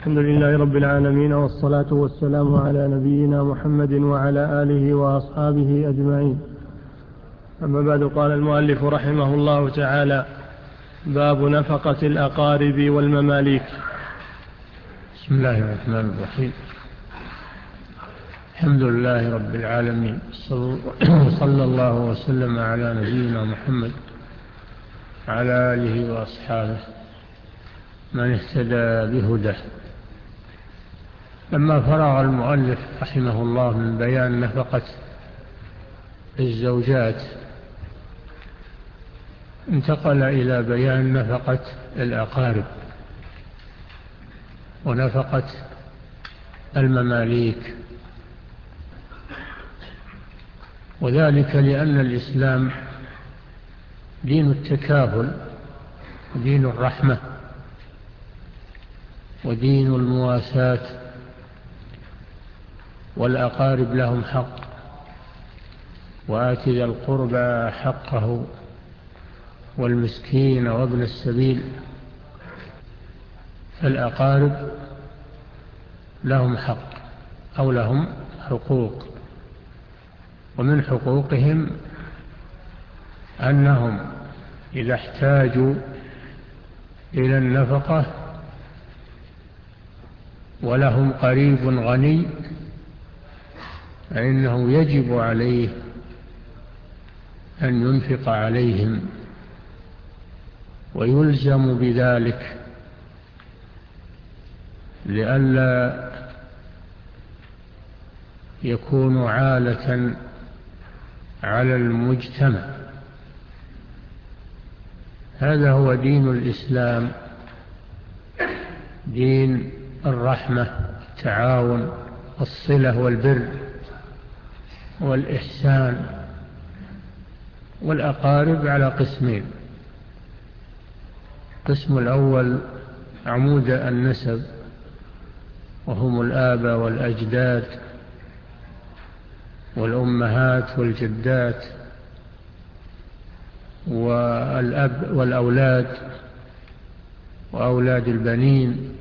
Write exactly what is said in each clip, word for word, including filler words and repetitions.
الحمد لله رب العالمين، والصلاة والسلام على نبينا محمد وعلى آله وأصحابه أجمعين. أما بعد، قال المؤلف رحمه الله تعالى: باب نفقة الأقارب والمماليك. بسم الله الرحمن الرحيم. الحمد لله رب العالمين، صلى الله وسلم على نبينا محمد على آله وأصحابه من اهتدى بهداه. لما فرغ المؤلف رحمه الله من بيان نفقة الزوجات، انتقل إلى بيان نفقة الأقارب ونفقة المماليك، وذلك لأن الإسلام دين التكافل ودين الرحمة ودين المواساة، والأقارب لهم حق، وآت ذا القربى حقه والمسكين وابن السبيل. فالأقارب لهم حق أو لهم حقوق، ومن حقوقهم أنهم إذا احتاجوا إلى النفقة ولهم قريب غني فإنه يجب عليه أن ينفق عليهم ويلزم بذلك، لئلا يكون عالة على المجتمع. هذا هو دين الإسلام، دين الرحمة، التعاون، الصلة والبر والإحسان. والأقارب على قسمين: القسم الأول عمود النسب، وهم الآباء والأجداد والأمهات والجدات والأب والأولاد وأولاد البنين.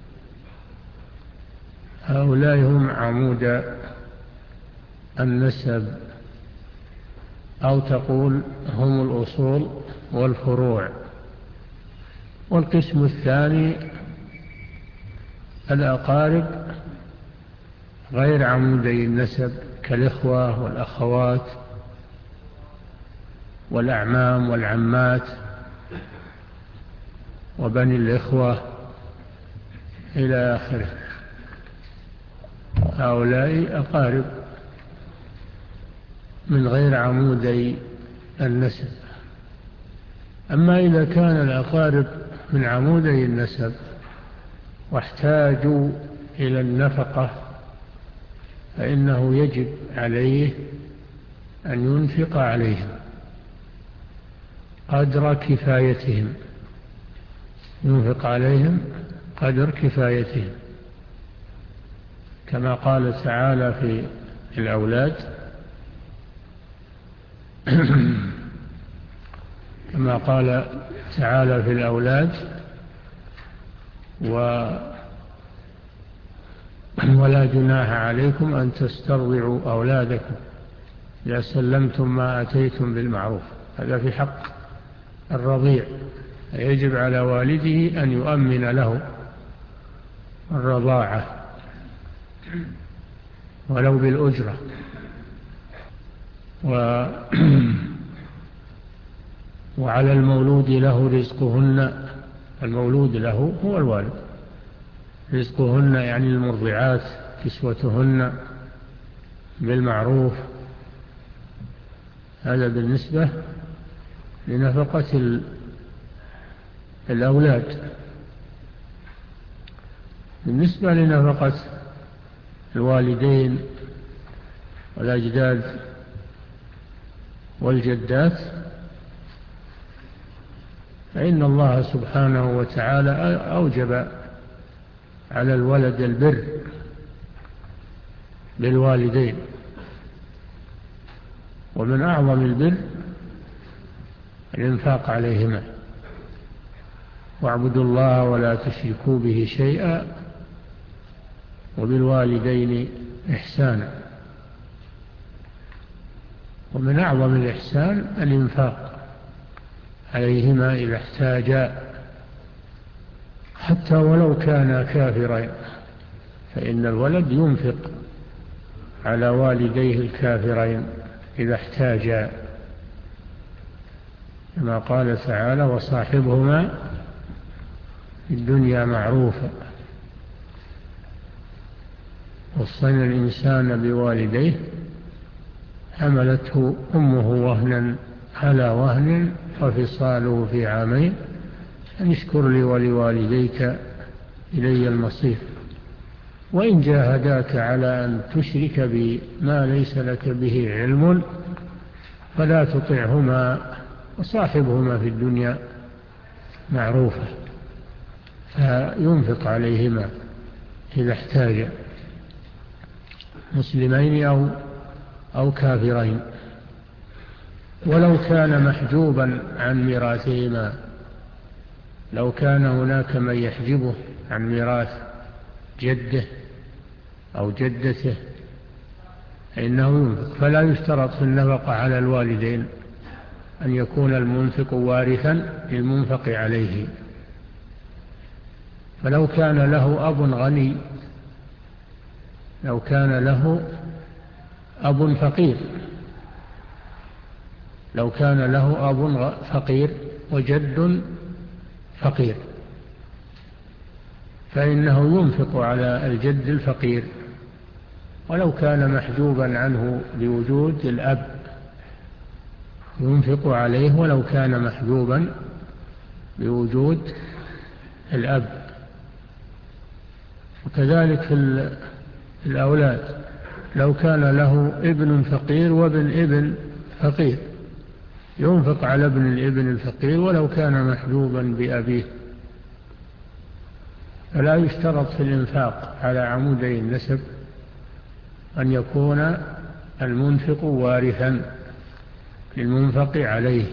هؤلاء هم عمود النسب، أو تقول هم الأصول والفروع. والقسم الثاني الأقارب غير عمودي النسب، كالإخوة والأخوات والأعمام والعمات وبني الإخوة إلى آخره. هؤلاء أقارب من غير عمودي النسب. أما إذا كان الأقارب من عمودي النسب واحتاجوا إلى النفقة فإنه يجب عليه أن ينفق عليهم قدر كفايتهم، ينفق عليهم قدر كفايتهم، كما قال تعالى في الأولاد كما قال تعالى في الأولاد: و ولا جناح عليكم أن تسترضعوا أولادكم إذا سلمتم ما أتيتم بالمعروف. هذا في حق الرضيع، يجب على والده أن يؤمن له الرضاعة ولو بالأجرة. و وعلى المولود له رزقهن، المولود له هو الوالد، رزقهن يعني المرضعات كسوتهن بالمعروف. هذا بالنسبة لنفقة الأولاد. بالنسبة لنفقة الوالدين والأجداد والجدات فإن الله سبحانه وتعالى أوجب على الولد البر بالوالدين، ومن أعظم البر الإنفاق عليهما: واعبدوا الله ولا تشركوا به شيئا وبالوالدين إحسانا. ومن أعظم الإحسان الإنفاق عليهما إذا احتاجا، حتى ولو كانا كافرين، فإن الولد ينفق على والديه الكافرين إذا احتاجا، كما قال تعالى: وصاحبهما في الدنيا معروفا. وصينا الإنسان بوالديه حملته أمه وهنا على وهن وفصاله في عامين أن اشكر لي ولوالديك إلي المصير. وإن جاهداك على أن تشرك بي ما ليس لك به علم فلا تطعهما وصاحبهما في الدنيا معروفة. فينفق عليهما إذا احتاج، مسلمين أو أو كافرين، ولو كان محجوبا عن ميراثهما. لو كان هناك من يحجبه عن ميراث جده أو جدته فإنه ينفق. فلا يشترط في النفقة على الوالدين أن يكون المنفق وارثا للمنفق عليه. فلو كان له أب غني، لو كان له أب فقير لو كان له أب فقير وجد فقير فإنه ينفق على الجد الفقير، ولو كان محجوبا عنه بوجود الأب ينفق عليه ولو كان محجوبا بوجود الأب. وكذلك في الأولاد، لو كان له ابن فقير وابن ابن فقير ينفق على ابن الابن الفقير ولو كان محجوبا بأبيه. فلا يشترط في الإنفاق على عمودي النسب أن يكون المنفق وارثا للمنفق عليه.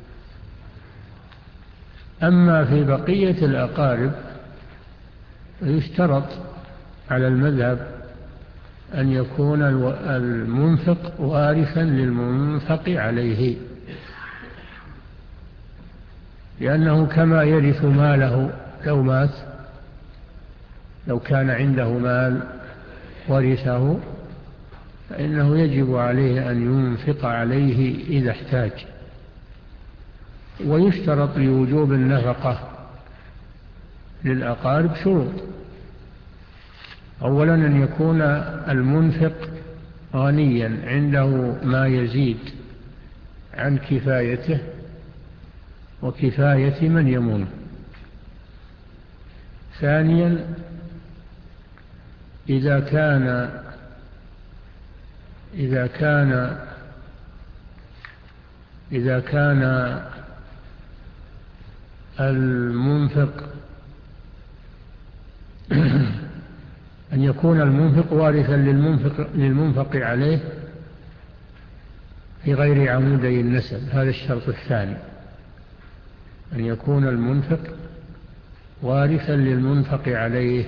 أما في بقية الأقارب يشترط على المذهب أن يكون المنفق وارثا للمنفق عليه، لأنه كما يرث ماله لو مات، لو كان عنده مال ورثه فإنه يجب عليه أن ينفق عليه إذا احتاج. ويشترط لوجوب النفقة للأقارب شروط: أولا أن يكون المنفق غنيا عنده ما يزيد عن كفايته وكفاية من يمون. ثانيا إذا كان إذا كان إذا كان المنفق أن يكون المنفق وارثا للمنفق, للمنفق عليه في غير عمودي النسب. هذا الشرط الثاني، أن يكون المنفق وارثا للمنفق عليه.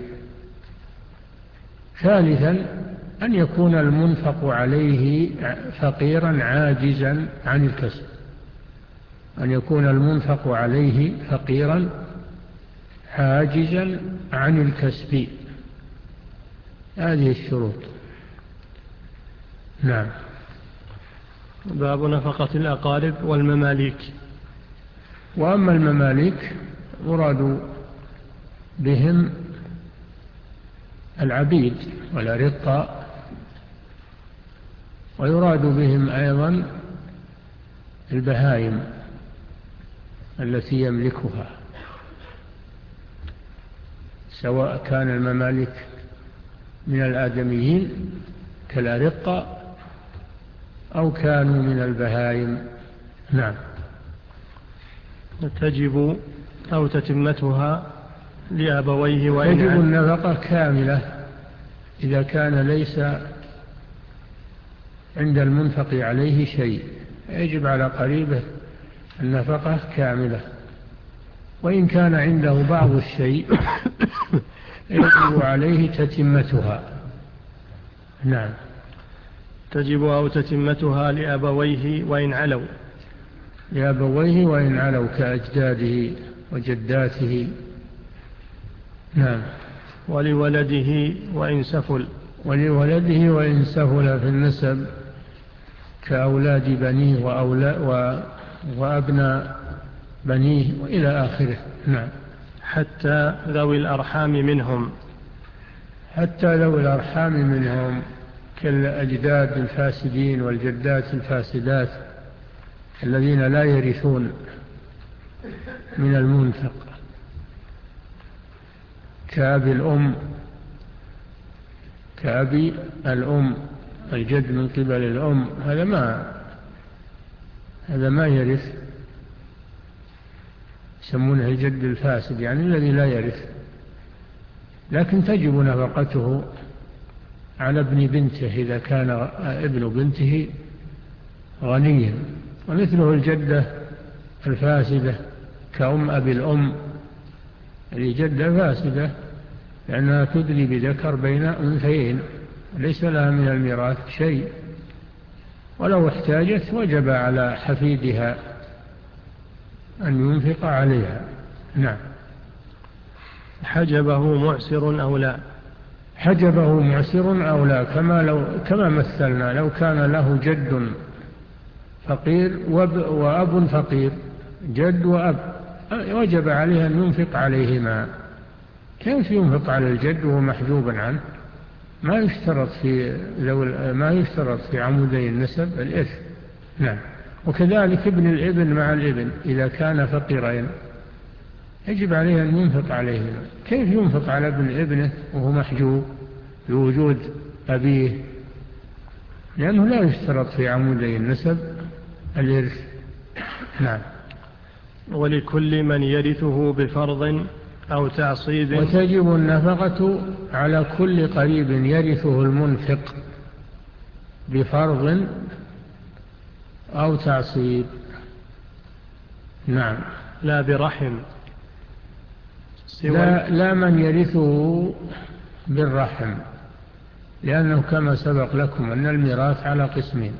ثالثا أن يكون المنفق عليه فقيرا عاجزا عن الكسب، أن يكون المنفق عليه فقيرا عاجزا عن الكسب. هذه الشروط. نعم. باب نفقة الأقارب والمماليك. وأما المماليك مراد بهم العبيد والأرقاء، ويراد بهم أيضا البهائم التي يملكها، سواء كان الممالك من الآدميين كالأرقاء أو كانوا من البهائم. نعم. تجب أو تتمتها لأبويه وإن تجب النفقة كاملة إذا كان ليس عند المنفق عليه شيء، يجب على قريبه النفقة كاملة. وإن كان عنده بعض الشيء يجب عليه تتمتها. نعم. تجب أو تتمتها لأبويه وإن علوا. لأبويه وإن علوا كأجداده وجداته. نعم. ولولده وإن سفل. ولولده وإن سهل في النسب كأولاد بنيه وأولا وأبناء بنيه وإلى آخره. نعم. حتى ذوي الأرحام منهم. حتى ذوي الأرحام منهم كالأجداد الفاسدين والجدات الفاسدات الذين لا يرثون من المنفق كأبي الأم كأبي الأم الجد من قبل الأم هذا ما هذا ما يرث، يسمونه الجد الفاسد يعني الذي لا يرث، لكن تجب نفقته على ابن بنته إذا كان ابن بنته غنيا. ومثله الجدة الفاسدة كأم أبي الأم، هذه جدة فاسدة لأنها تدلي بذكر بين أنثيين ليس لها من الميراث شيء، ولو احتاجت وجب على حفيدها أن ينفق عليها. نعم. حجبه معسر أو لا. حجبه معسر أو لا كما, لو كما مثلنا لو كان له جد فقير وأب فقير، جد وأب، وجب عليه أن ينفق عليهما. كيف ينفق على الجد وهو محجوب عنه؟ ما يشترط في ما يشترط في عمودي النسب الإرث. نعم. وكذلك ابن الابن مع الابن إذا كان فقيرين يجب عليه أن ينفق عليهما. كيف ينفق على ابن ابنه وهو محجوب بوجود أبيه؟ لأنه لا يشترط في عمودي النسب الإرث. نعم. ولكل من يرثه بفرض أو تعصيب. وتجب النفقة على كل قريب يرثه المنفق بفرض أو تعصيب. نعم. لا برحم. لا, لا من يرثه بالرحم، لأنه كما سبق لكم أن الميراث على قسمين،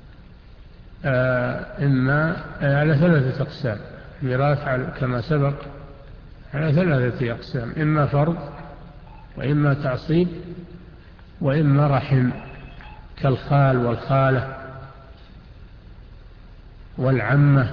آه إما آه على ثلاثة أقسام. الميراث كما سبق على ثلاثة أقسام، إما فرض وإما تعصيب وإما رحم كالخال والخالة والعمة.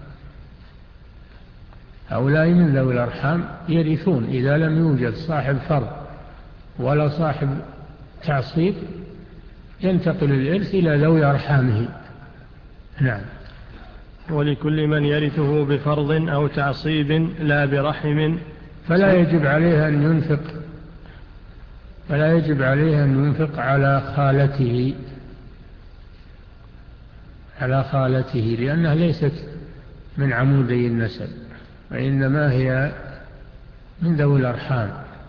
هؤلاء من ذوي الأرحام يرثون إذا لم يوجد صاحب فرض ولا صاحب تعصيب، ينتقل الإرث إلى ذوي أرحامه. نعم. ولكل من يرثه بفرض أو تعصيب لا برحم. فلا يجب عليه أن ينفق فلا يجب عليه أن ينفق على خالته على خالته لأنها ليست من عمودي النسب، وإنما هي من ذوي الأرحام.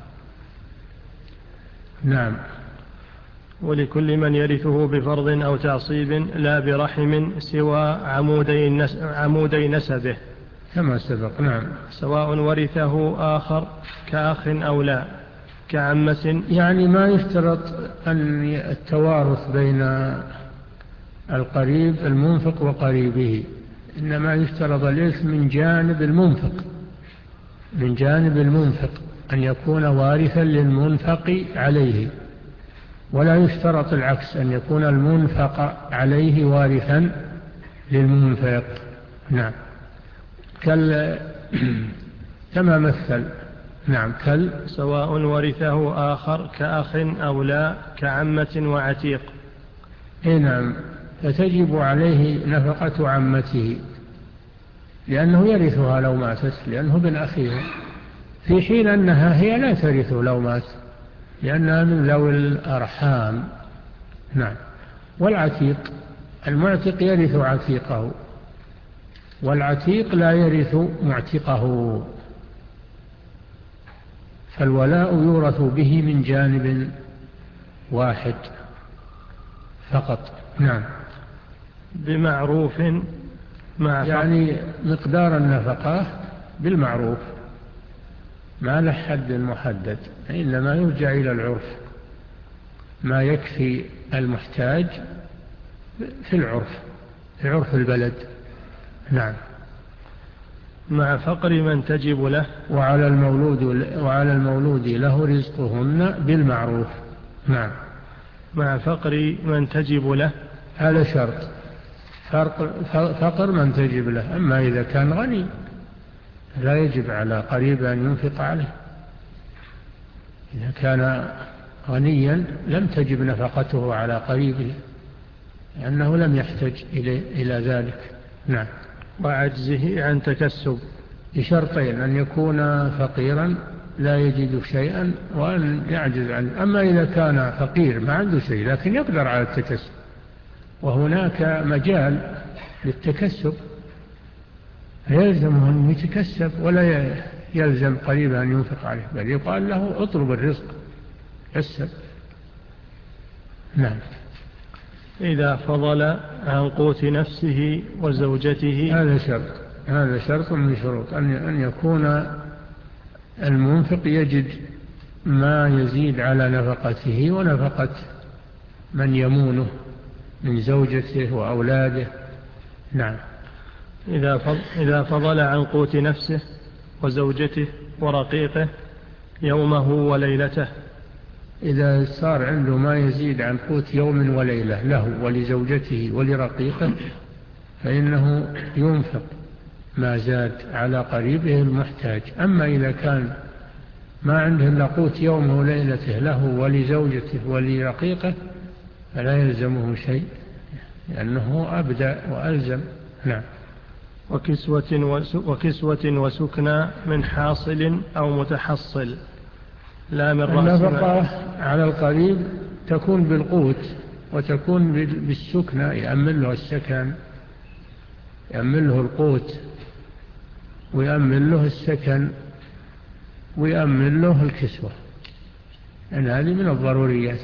نعم. ولكل من يرثه بفرض أو تعصيب لا برحم سوى عمودي, عمودي نسبه كما سبق. نعم. سواء ورثه آخر كأخ أو لا كعمة. يعني ما يشترط أن التوارث بين القريب المنفق وقريبه، إنما يشترط الإرث من جانب المنفق من جانب المنفق أن يكون وارثا للمنفق عليه، ولا يشترط العكس أن يكون المنفق عليه وارثا للمنفق. نعم. كال كما مثل. نعم. كال سواء ورثه آخر كأخ أو لا كعمة وعتيق. نعم. فتجب عليه نفقة عمته لأنه يرثها لو ماتت، لأنه ابن أخيه، في حين أنها هي لا ترثه لو مات لأنها من ذوي الأرحام. نعم. والعتيق المعتق يرث عتيقه، والعتيق لا يرث معتقه، فالولاء يورث به من جانب واحد فقط. نعم. بمعروف مع يعني مقدار النفقة بالمعروف، ما له حد محدد، إنما يرجع إلى العرف، ما يكفي المحتاج في العرف، في عرف البلد. نعم. مع فقر من تجب له. وعلى المولود وعلى المولود له رزقهن بالمعروف. نعم. مع فقر من تجب له، هذا شرط، فقر من تجب له. أما إذا كان غني لا يجب على قريب أن ينفق عليه. إذا كان غنيا لم تجب نفقته على قريبه لأنه لم يحتج إلى ذلك. نعم. وعجزه عن تكسب بشرطين: أن يكون فقيرا لا يجد شيئا، وأن يعجز عنه. أما إذا كان فقير ما عنده شيء لكن يقدر على التكسب، وهناك مجال للتكسب، يلزمه أن يتكسب ولا يلزم قريبا أن ينفق عليه، بل يقال له اطلب الرزق كسب. نعم. إذا فضل عن قوت نفسه وزوجته. هذا شرط، هذا شرط من شروط أن يكون المنفق يجد ما يزيد على نفقته ونفقة من يمونه من زوجته وأولاده. نعم. إذا فضل عن قوت نفسه وزوجته ورقيقه يومه وليلته. إذا صار عنده ما يزيد عن قوت يوم وليلة له ولزوجته ولرقيقه فإنه ينفق ما زاد على قريبه المحتاج. أما إذا كان ما عنده إلا قوت يومه وليلته له ولزوجته ولرقيقه فلا يلزمه شيء لأنه أبدأ وألزم. نعم. وكسوة, وكسوة وسكنى من حاصل أو متحصل لا من رأس مال. النفقة على القريب تكون بالقوت وتكون بالسكنى، يأمن له السكن، يأمن له القوت ويأمن له السكن ويأمن له الكسوة، يعني هذه من الضروريات.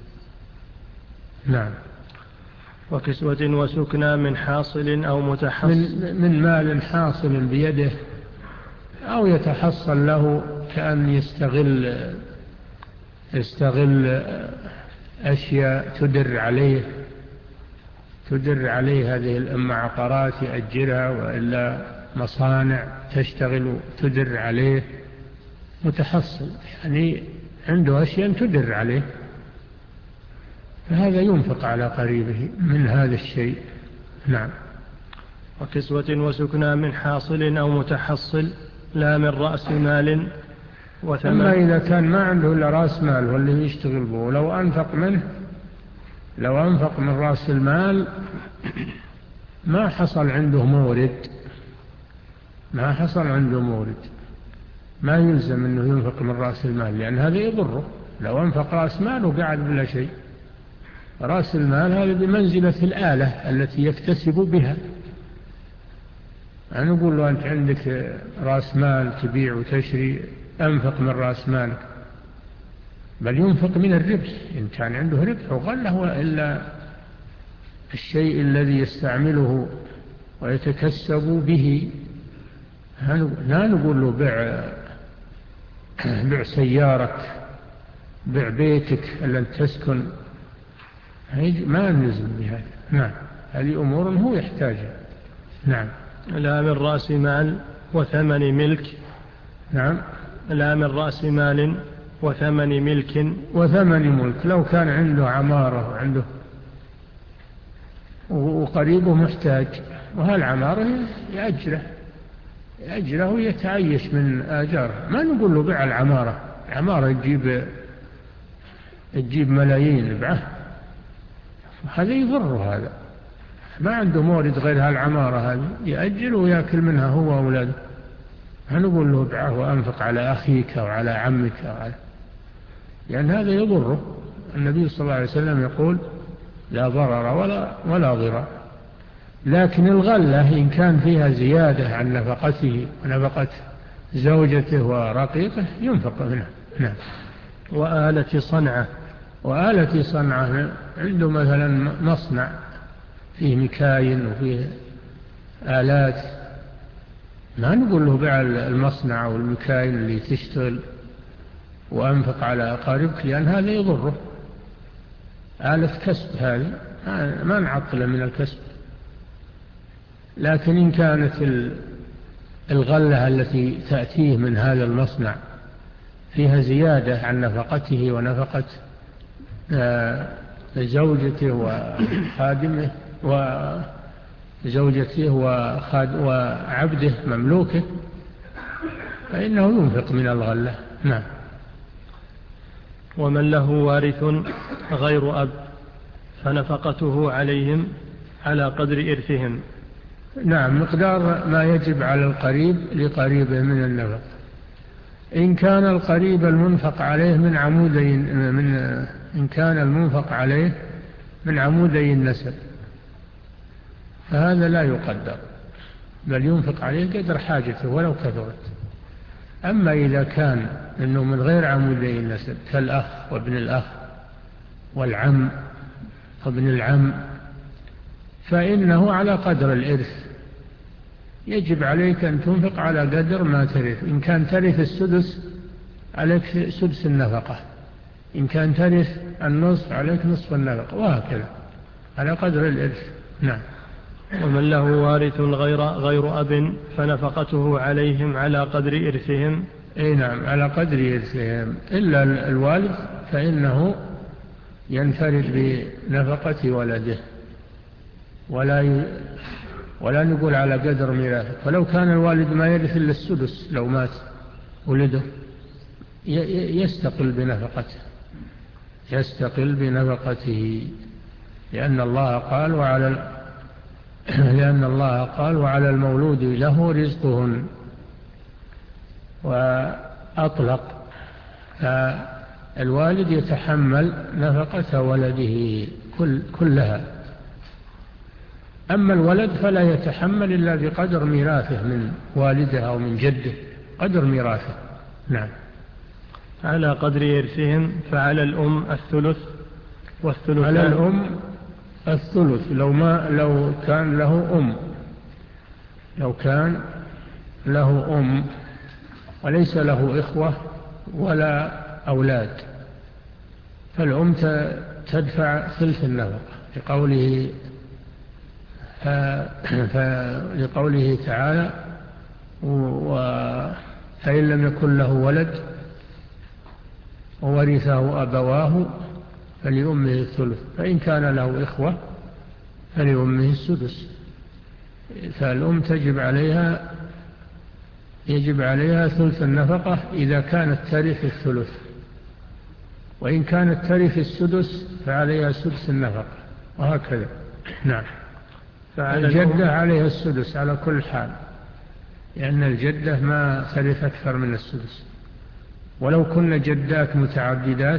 نعم. وكسوة وسكنى من حاصل أو متحصل، من, من مال حاصل بيده أو يتحصل له، كأن يستغل يستغل أشياء تدر عليه تدر عليه هذه المعقارات يأجرها، وإلا مصانع تشتغل تدر عليه. متحصل يعني عنده أشياء تدر عليه، فهذا ينفق على قريبه من هذا الشيء. نعم. وكسوة وسكنى من حاصل أو متحصل لا من رأس مال وثمن. أما إذا كان ما عنده إلا رأس مال واللي يشتغل به، لو أنفق منه لو أنفق من رأس المال ما حصل عنده مورد ما حصل عنده مورد ما يلزم أنه ينفق من رأس المال، لأن هذا يضره. لو أنفق رأس مال وقعد بلا شيء، رأس المال هذا بمنزلة الآلة التي يكتسب بها. أنا أقول له أنت عندك رأس مال تبيع وتشري، أنفق من رأس مالك، بل ينفق من الربح إن كان عنده ربح وغله إلا الشيء الذي يستعمله ويتكسب به. لا نقول له بيع بيع سيارك، بيع بيتك اللي تسكن، ما نلزم بهذا. نعم. هذه أمور هو يحتاجها. نعم. لا من رأس مال وثمن ملك. نعم. لا من رأس مال وثمن ملك. وثمن ملك، لو كان عنده عمارة وعنده وقريبه محتاج وهالعمارة يأجره يأجره ويتعيش من آجاره. ما نقول له بيع العمارة، العمارة تجيب تجيب ملايين بعه، هذا يضره، هذا ما عنده مورد غير هالعمارة هذه يأجل ويأكل منها هو وأولاده. هنقول له بعه وأنفق على أخيك وعلى عمك وعلى، لأن هذا يضره. النبي صلى الله عليه وسلم يقول لا ضرر ولا, ولا ضرر. لكن الغلة إن كان فيها زيادة عن نفقته ونفقة زوجته ورقيقه ينفق منها. نعم. وآلة صنعة. وآلة صنعة، عنده مثلا مصنع فيه مكاين وفيه آلات ما نقول له بيع المصنع أو المكاين اللي تشتغل وأنفق على أقاربك، لأن هذا يضره، آلة كسب هذه ما نعطل من الكسب. لكن إن كانت الغلة التي تأتيه من هذا المصنع فيها زيادة عن نفقته ونفقة زوجته وخادمه وزوجته وعبده مملوكه فإنه ينفق من الغلة. نعم. ومن له وارث غير أب فنفقته عليهم على قدر إرثهم. نعم، مقدار ما يجب على القريب لقريبه من النفق. إن كان القريب المنفق عليه من عمودي من إن كان المنفق عليه من عمودي النسب فهذا لا يقدر، بل ينفق عليه قدر حاجته ولو كثرت. أما إذا كان إنه من غير عمودي النسب كالأخ وابن الأخ والعم وابن العم فإنه على قدر الإرث، يجب عليك أن تنفق على قدر ما ترث. إن كان ترث السدس عليك سدس النفقة، إن كان ترث النصف عليك نصف النفقة، وهكذا على قدر الإرث. نعم. ومن له وارث غير غير أب فنفقته عليهم على قدر إرثهم. أي نعم، على قدر إرثهم، إلا الوالد فإنه ينفرد بنفقة ولده ولا ي... ولا نقول على قدر ميراثه. فلو كان الوالد ما يرث إلا السدس لو مات ولده يستقل بنفقته يستقل بنفقته لأن الله قال وعلى لأن الله قال وعلى المولود له رزقهن، وأطلق، فالوالد يتحمل نفقة ولده كل كلها. أما الولد فلا يتحمل إلا بقدر ميراثه من والده أو من جده، قدر ميراثه. نعم. على قدر إرثهم. فعلى الأم الثلث والثلثان. على الأم الثلث لو ما لو كان له أم لو كان له أم وليس له إخوة ولا أولاد فالأم تدفع ثلث النفقة لقوله لقوله تعالى فإن لم يكن له ولد وورثه أبواه فلأمه الثلث، فإن كان له إخوة فلأمه السدس. فالأم تجب عليها يجب عليها ثلث النفقة إذا كانت ترث الثلث، وإن كانت ترث السدس فعليها سدس النفقة، وهكذا. نعم. الجدة عليها السدس على كل حال، لأن الجدة ما ترث أكثر من السدس، ولو كن جدات متعددات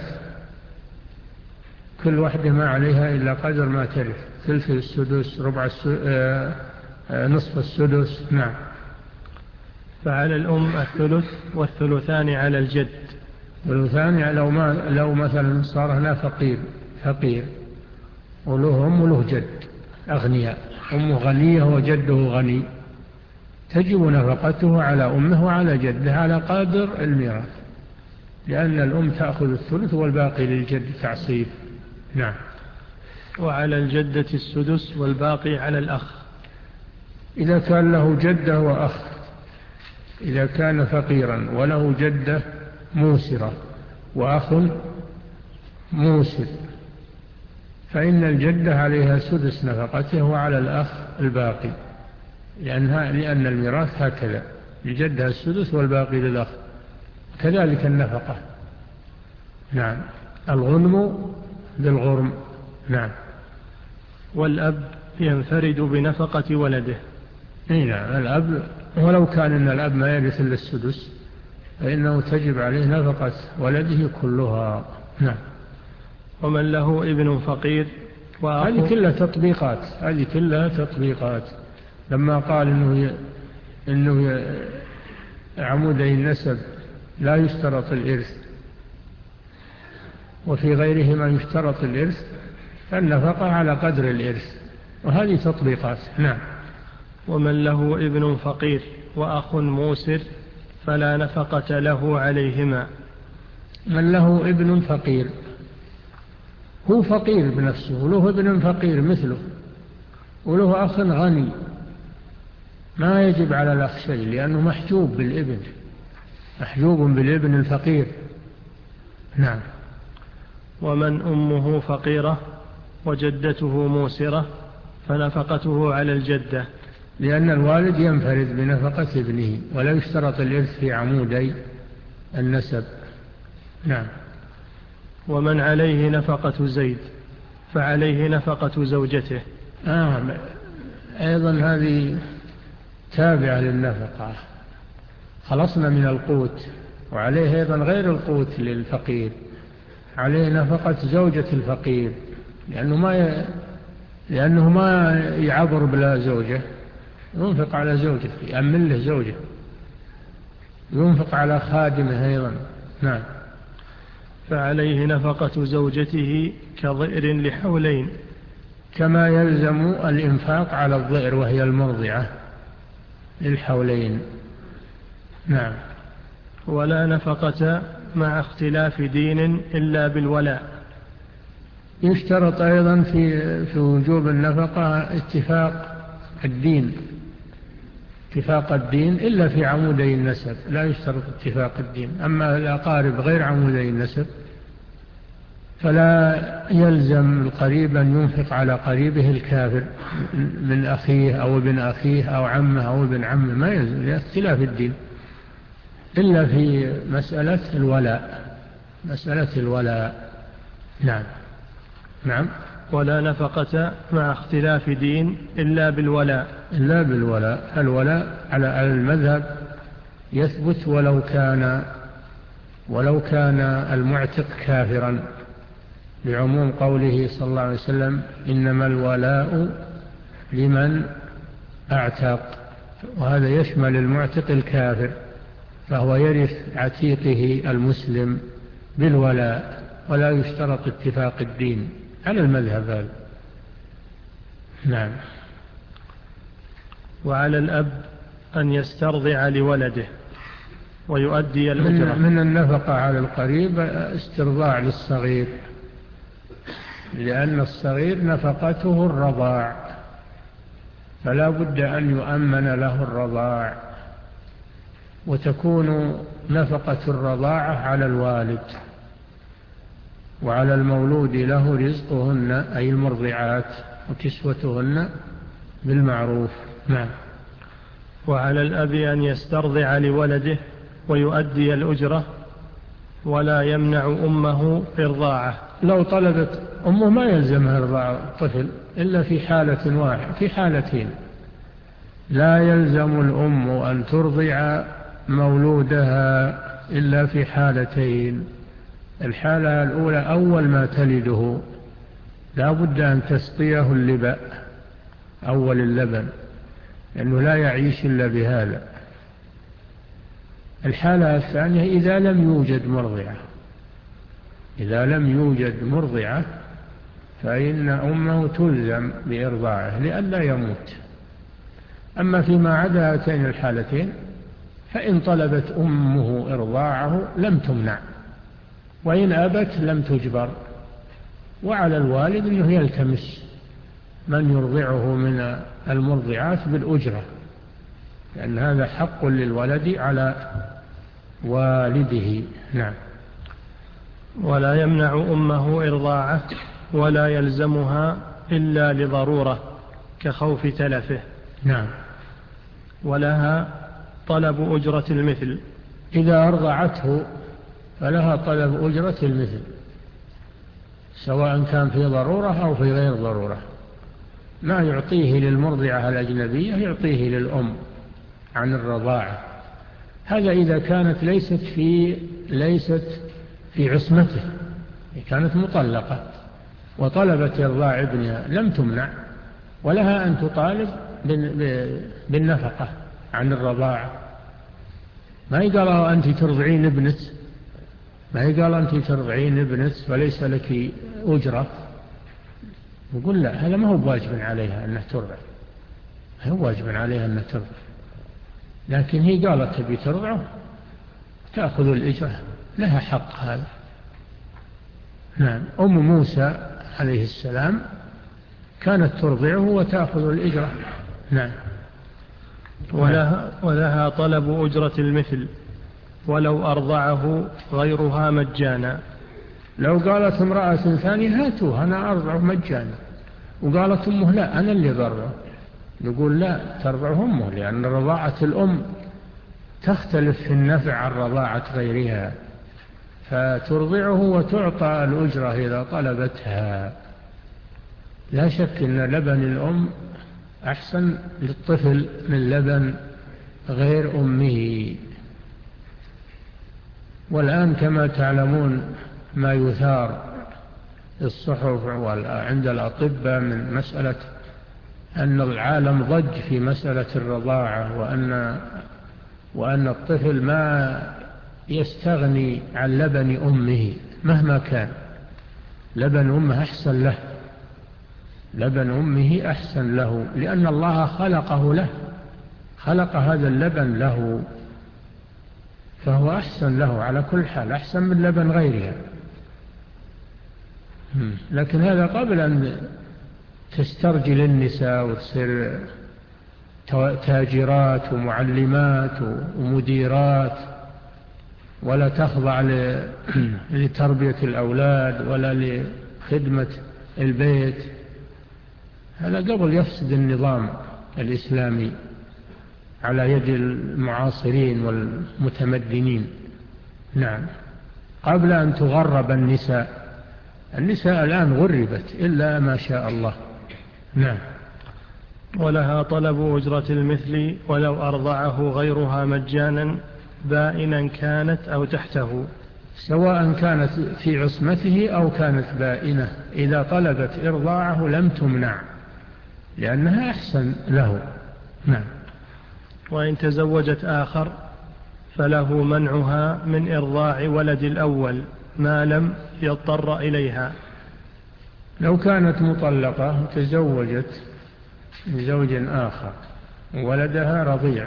كل واحدة ما عليها إلا قدر ما ترث، ثلث السدس، ربع السدس، آه آه نصف السدس. نعم. فعلى الأم الثلث والثلثان على الجد. الثلثان لو ما لو مثلا صار هنا فقير فقير وله أم وله جد أغنياء، أمه غنية وجده غني، تجب نفقته على أمه وعلى جده على قدر الميراث، لأن الأم تأخذ الثلث والباقي للجد تعصيب. نعم. وعلى الجدة السدس والباقي على الأخ. إذا كان له جدة وأخ، إذا كان فقيرا وله جدة موسرة وأخ موسر فإن الجدة عليها سدس نفقته وعلى الأخ الباقي، لأنها لأن الميراث هكذا، الجدة السدس والباقي للأخ، كذلك النفقة. نعم. الغنم بالغرم. نعم. والأب ينفرد بنفقة ولده. اي نعم، الأب ولو كان إن الأب ما يرث إلا السدس فإنه تجب عليه نفقة ولده كلها. نعم. ومن له ابن فقير هذه كلها تطبيقات هذه كلها تطبيقات لما قال إنه ي... إنه ي... عمودي النسب لا يشترط الإرث وفي غيرهما يشترط الإرث، فالنفقة على قدر الإرث، وهذه تطبيقات. نعم. ومن له ابن فقير وأخ موسر فلا نفقة له عليهما. من له ابن فقير، هو فقير بنفسه وله ابن فقير مثله وله أخ غني، ما يجب على الأخ شيء لأنه محجوب بالابن، محجوب بالابن الفقير. نعم. ومن أمه فقيرة وجدته موسرة فنفقته على الجدة، لأن الوالد ينفرد بنفقة ابنه ولا يشترط الإرث في عمودي النسب. نعم. ومن عليه نفقة زيد فعليه نفقة زوجته. آه أيضا هذه تابعة للنفقة، خلصنا من القوت وعليه أيضا غير القوت للفقير، عليه نفقة زوجة الفقير لأنه ما ي... لأنه ما يعبر بلا زوجة، ينفق على زوجته، يأمن له زوجة، ينفق على خادمه أيضا. نعم. فعليه نفقة زوجته كضئر لحولين، كما يلزم الإنفاق على الضئر وهي المرضعة للحولين. نعم. ولا نفقة مع اختلاف دين إلا بالولاء. يشترط أيضا في في وجوب النفقة اتفاق الدين، اتفاق الدين إلا في عمودي النسب لا يشترط اتفاق الدين. أما الأقارب غير عمودي النسب فلا يلزم القريب أن ينفق على قريبه الكافر من أخيه أو ابن أخيه أو عمه أو ابن عمه، ما يلزم لاختلاف الدين، إلا في مسألة الولاء، مسألة الولاء. نعم. نعم. ولا نفقة مع اختلاف دين إلا بالولاء. إلا بالولاء. الولاء على المذهب يثبت ولو كان ولو كان المعتق كافرا، لعموم قوله صلى الله عليه وسلم إنما الولاء لمن أعتق، وهذا يشمل المعتق الكافر، فهو يرث عتيقه المسلم بالولاء ولا يشترط اتفاق الدين على المذهب هذا. نعم. وعلى الأب أن يسترضع لولده ويؤدي الأجرة. من النفقة على القريب استرضاع للصغير، لأن الصغير نفقته الرضاع، فلا بد أن يؤمن له الرضاع، وتكون نفقة الرضاعة على الوالد، وعلى المولود له رزقهن أي المرضعات وكسوتهن بالمعروف. نعم. وعلى الأب أن يسترضع لولده ويؤدي الأجرة ولا يمنع أمه إرضاعه. لو طلبت أمه ما يلزمها إرضاع الطفل إلا في حالة واحدة، في حالتين لا يلزم الأم أن ترضع مولودها إلا في حالتين. الحالة الأولى أول ما تلده لا بد أن تسقيه اللبن أول اللبن، لأنه لا يعيش إلا بهذا. الحالة الثانية إذا لم يوجد مرضعة، إذا لم يوجد مرضعة فإن أمه تلزم بإرضاعه لئلا يموت. أما فيما عدا هاتين الحالتين فإن طلبت أمه إرضاعه لم تمنع، وإن أبت لم تجبر. وعلى الوالد أنه يلتمس من يرضعه من المرضعات بالأجرة، لأن هذا حق للولد على والده. نعم. ولا يمنع أمه إرضاعه ولا يلزمها إلا لضرورة كخوف تلفه. نعم. ولها طلب أجرة المثل، إذا أرضعته فلها طلب أجرة المثل سواء كان في ضرورة أو في غير ضرورة. ما يعطيه للمرضعة الأجنبية يعطيه للأم عن الرضاعة. هذا إذا كانت ليست في ليست في عصمته، كانت مطلقة وطلبت إرضاع ابنها لم تمنع، ولها أن تطالب بالنفقة عن الرضاعة. ما يقال أنت ترضعين ابنك، ما يقال أنت ترضعين ابنك وليس لك أجرة. يقول لا، هذا ما هو واجب عليها أنها ترضع، هو واجب عليها أنها ترضع. لكن هي قالت تبي ترضعه تأخذ الإجرة، لها حق هذا. نعم. أم موسى عليه السلام كانت ترضعه وتأخذ الإجرة. نعم. ولها, ولها طلب أجرة المثل ولو أرضعه غيرها مجانا. لو قالت امرأة ثانية هاتوه أنا أرضعه مجانا، وقالت أمه لا أنا اللي برضعه، نقول لا، ترضعه أمه، لأن رضاعة الأم تختلف في النفع عن رضاعة غيرها، فترضعه وتعطى الأجرة إذا طلبتها. لا شك أن لبن الأم أحسن للطفل من لبن غير أمه. والآن كما تعلمون ما يثار الصحف وعند الأطباء من مسألة أن العالم ضج في مسألة الرضاعة، وأن, وأن الطفل ما يستغني عن لبن أمه مهما كان، لبن أمه أحسن له، لبن أمه أحسن له، لأن الله خلقه له، خلق هذا اللبن له، فهو أحسن له على كل حال، أحسن من لبن غيرها. لكن هذا قبل أن تسترجل النساء وتصير تاجرات ومعلمات ومديرات، ولا تخضع لتربية الأولاد ولا لخدمة البيت. هذا قبل يفسد النظام الإسلامي على يد المعاصرين والمتمدنين. نعم. قبل أن تغرب النساء، النساء الآن غربت إلا ما شاء الله. نعم. ولها طلب أجرة المثل ولو أرضعه غيرها مجانا بائنا كانت أو تحته، سواء كانت في عصمته أو كانت بائنة، إذا طلبت إرضاعه لم تمنع لأنها أحسن له. نعم. وإن تزوجت آخر فله منعها من إرضاع ولد الأول ما لم يضطر إليها. لو كانت مطلقة تزوجت بزوج آخر ولدها رضيع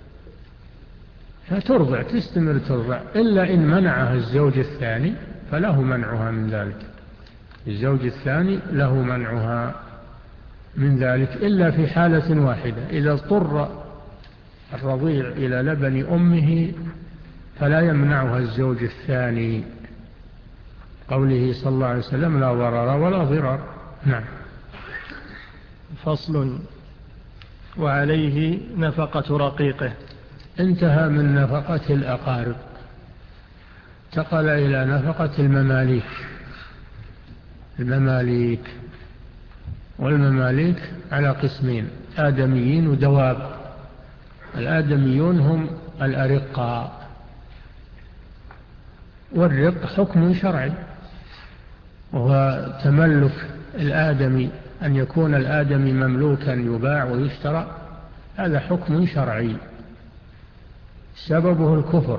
فترضع، تستمر ترضع، إلا إن منعها الزوج الثاني فله منعها من ذلك، الزوج الثاني له منعها من ذلك، إلا في حالة واحدة، إذا اضطر الرضيع إلى لبن أمه فلا يمنعها الزوج الثاني، قوله صلى الله عليه وسلم لا ضرر ولا ضرار. نعم. فصل. وعليه نفقة رقيقه. انتهى من نفقة الأقارب، انتقل إلى نفقة المماليك. المماليك والمماليك على قسمين، آدميين ودواب. الآدميون هم الأرقاء، والرق حكم شرعي، وهو تملك الآدمي، أن يكون الآدمي مملوكا يباع ويشترى، هذا حكم شرعي سببه الكفر.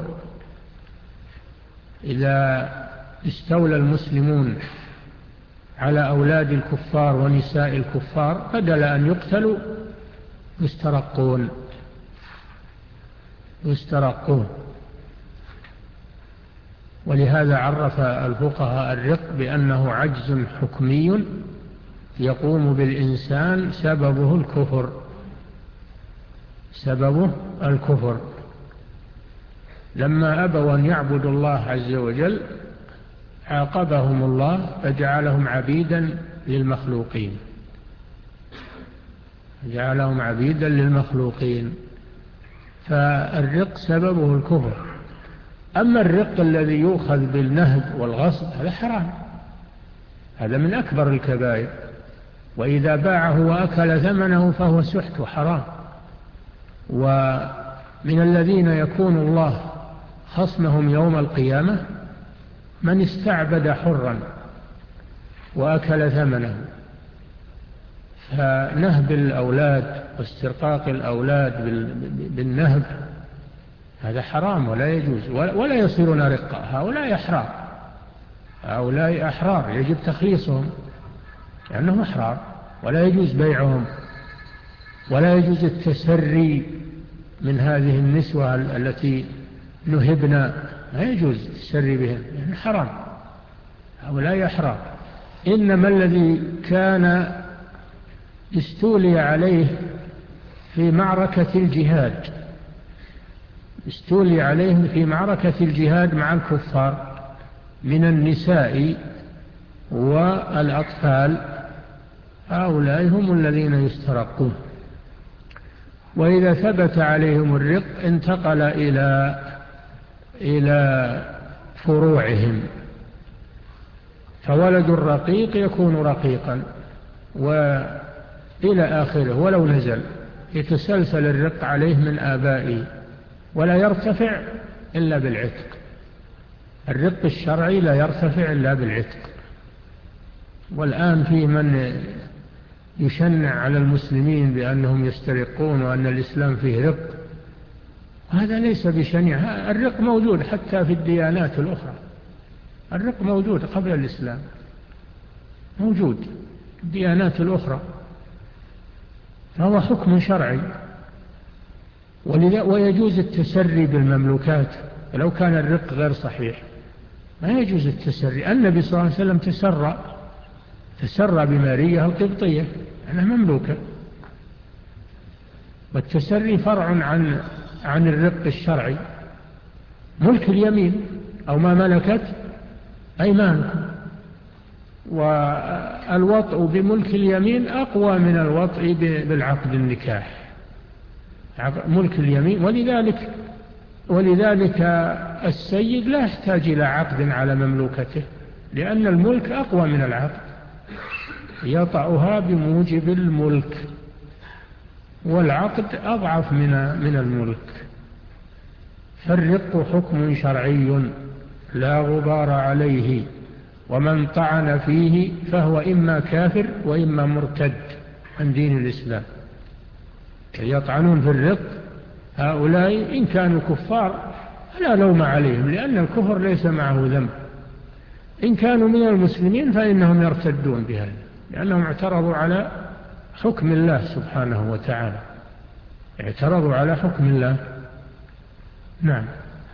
إذا استولى المسلمون على أولاد الكفار ونساء الكفار بدل أن يقتلوا يسترقون يسترقون ولهذا عرف الفقهاء الرق بأنه عجز حكمي يقوم بالإنسان سببه الكفر، سببه الكفر. لما أبوا أن يعبدوا الله عز وجل عاقبهم الله فجعلهم عبيدا للمخلوقين، جعلهم عبيدا للمخلوقين، فالرق سببه الكفر. أما الرق الذي يؤخذ بالنهب والغصب هذا حرام، هذا من أكبر الكبائر، وإذا باعه وأكل ثمنه فهو سحت وحرام. ومن الذين يكون الله خصمهم يوم القيامة من استعبد حرا وأكل ثمنه، فنهب الأولاد واسترقاق الأولاد بالنهب هذا حرام ولا يجوز، ولا يصيرون رقاء، هؤلاء أحرار، هؤلاء أحرار يجب تخليصهم لأنهم أحرار، ولا يجوز بيعهم، ولا يجوز التسري من هذه النسوة التي نهبنا، ما يجوز التسري بهم، يعني حرام، هؤلاء حرام. إنما الذي كان استولي عليه في معركة الجهاد، استولي عليه في معركة الجهاد مع الكفار من النساء والأطفال، هؤلاء هم الذين يسترقون. وإذا ثبت عليهم الرق انتقل إلى إلى فروعهم، فولد الرقيق يكون رقيقا وإلى آخره، ولو نزل يتسلسل الرق عليه من آبائه ولا يرتفع إلا بالعتق. الرق الشرعي لا يرتفع إلا بالعتق. والآن في من يشنع على المسلمين بأنهم يسترقون وأن الإسلام فيه رق، هذا ليس بشنيع. الرق موجود حتى في الديانات الأخرى، الرق موجود قبل الإسلام، موجود الديانات الأخرى، فهو حكم شرعي. ويجوز التسري بالمملوكات لو كان الرق غير صحيح، ما يجوز التسري. النبي صلى الله عليه وسلم تسرى تسرى بمارية القبطية، أنها مملوكة. والتسري فرع عن عن الرق الشرعي. ملك اليمين أو ما ملكت أيمانكم، والوطء بملك اليمين أقوى من الوطء بالعقد النكاح، ملك اليمين. ولذلك ولذلك السيد لا يحتاج إلى عقد على مملوكته، لأن الملك أقوى من العقد، يطأها بموجب الملك، والعقد أضعف من من الملك. فالرق حكم شرعي لا غبار عليه، ومن طعن فيه فهو إما كافر وإما مرتد عن دين الإسلام. يطعنون في الرق هؤلاء إن كانوا كفار فلا لوم عليهم، لأن الكفر ليس معه ذنب. إن كانوا من المسلمين فإنهم يرتدون بهذا، لأنهم اعترضوا على حكم الله سبحانه وتعالى، اعترضوا على حكم الله. نعم.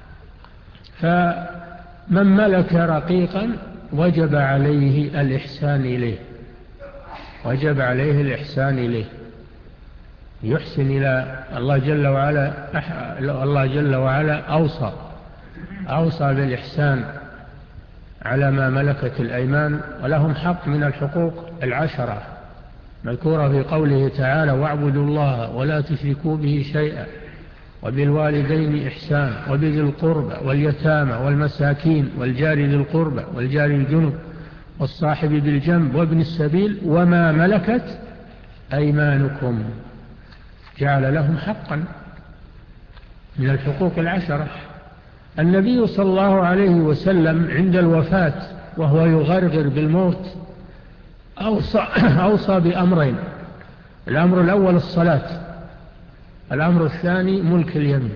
فمن ملك رقيقا وجب عليه الإحسان إليه، وجب عليه الإحسان إليه، يحسن إلى الله جل وعلا. الله جل وعلا أوصى أوصى بالإحسان على ما ملكت الأيمان، ولهم حق من الحقوق العشرة مذكورة في قوله تعالى: واعبدوا الله ولا تشركوا به شيئا وبالوالدين إحسان وبذي القربى واليتامى والمساكين والجار ذي القربى والجار الجنب والصاحب بالجنب وابن السبيل وما ملكت أيمانكم. جعل لهم حقا من الحقوق العشرة. النبي صلى الله عليه وسلم عند الوفاة وهو يغرغر بالموت أوصى, أوصى بأمرين: الأمر الأول الصلاة، الأمر الثاني ملك اليمين.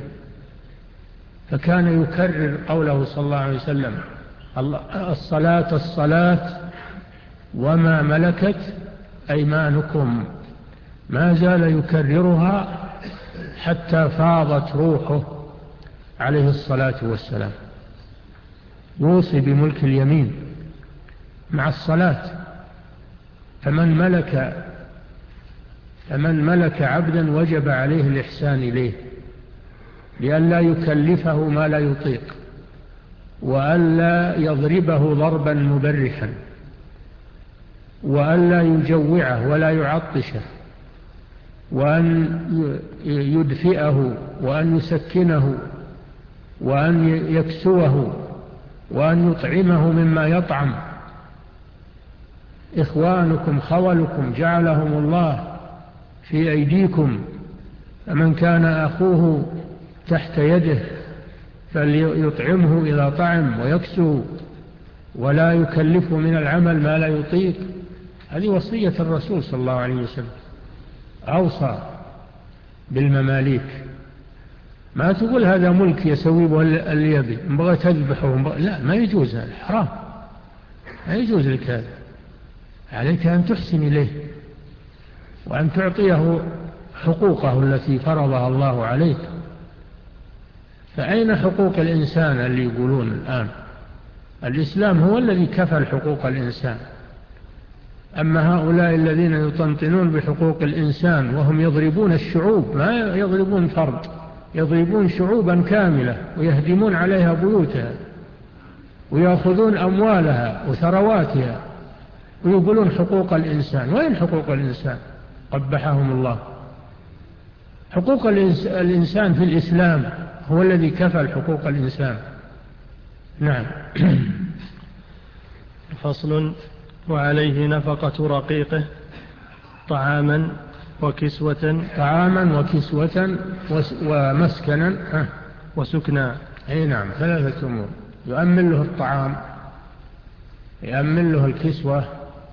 فكان يكرر قوله صلى الله عليه وسلم: الصلاة الصلاة وما ملكت أيمانكم. ما زال يكررها حتى فاضت روحه عليه الصلاة والسلام. يوصي بملك اليمين مع الصلاة. فمن ملك فمن ملك عبدا وجب عليه الإحسان إليه، لأن لا يكلفه ما لا يطيق، وأن لا يضربه ضربا مبرحا، وأن لا يجوعه ولا يعطشه، وأن يدفئه وأن يسكنه وأن يكسوه وأن يطعمه مما يطعم. إخوانكم خولكم جعلهم الله في أيديكم، فمن كان أخوه تحت يده فليطعمه إذا طعم ويكسو ولا يكلفه من العمل ما لا يطيق. هذه وصية الرسول صلى الله عليه وسلم. أوصى بالمماليك. ما تقول هذا ملك يسويه اللي يبي، بغى تذبحه، لا، ما يجوز، هذا حرام، ما يجوز لك هذا. عليك أن تحسن إليه وأن تعطيه حقوقه التي فرضها الله عليك. فأين حقوق الإنسان اللي يقولون الآن؟ الإسلام هو الذي كفل حقوق الإنسان. أما هؤلاء الذين يطنطنون بحقوق الإنسان وهم يضربون الشعوب، ما يضربون فرد، يضربون شعوبا كاملة ويهدمون عليها بيوتها ويأخذون أموالها وثرواتها ويقولون حقوق الإنسان. وين حقوق الإنسان؟ قبحهم الله. حقوق الإنسان في الإسلام هو الذي كفل حقوق الإنسان. نعم. فصل: وعليه نفقة رقيقه طعاما وكسوة طعاما وكسوة ومسكنا وسكنا. أي نعم، ثلاثة أمور: يؤمن له الطعام، يؤمن له الكسوة،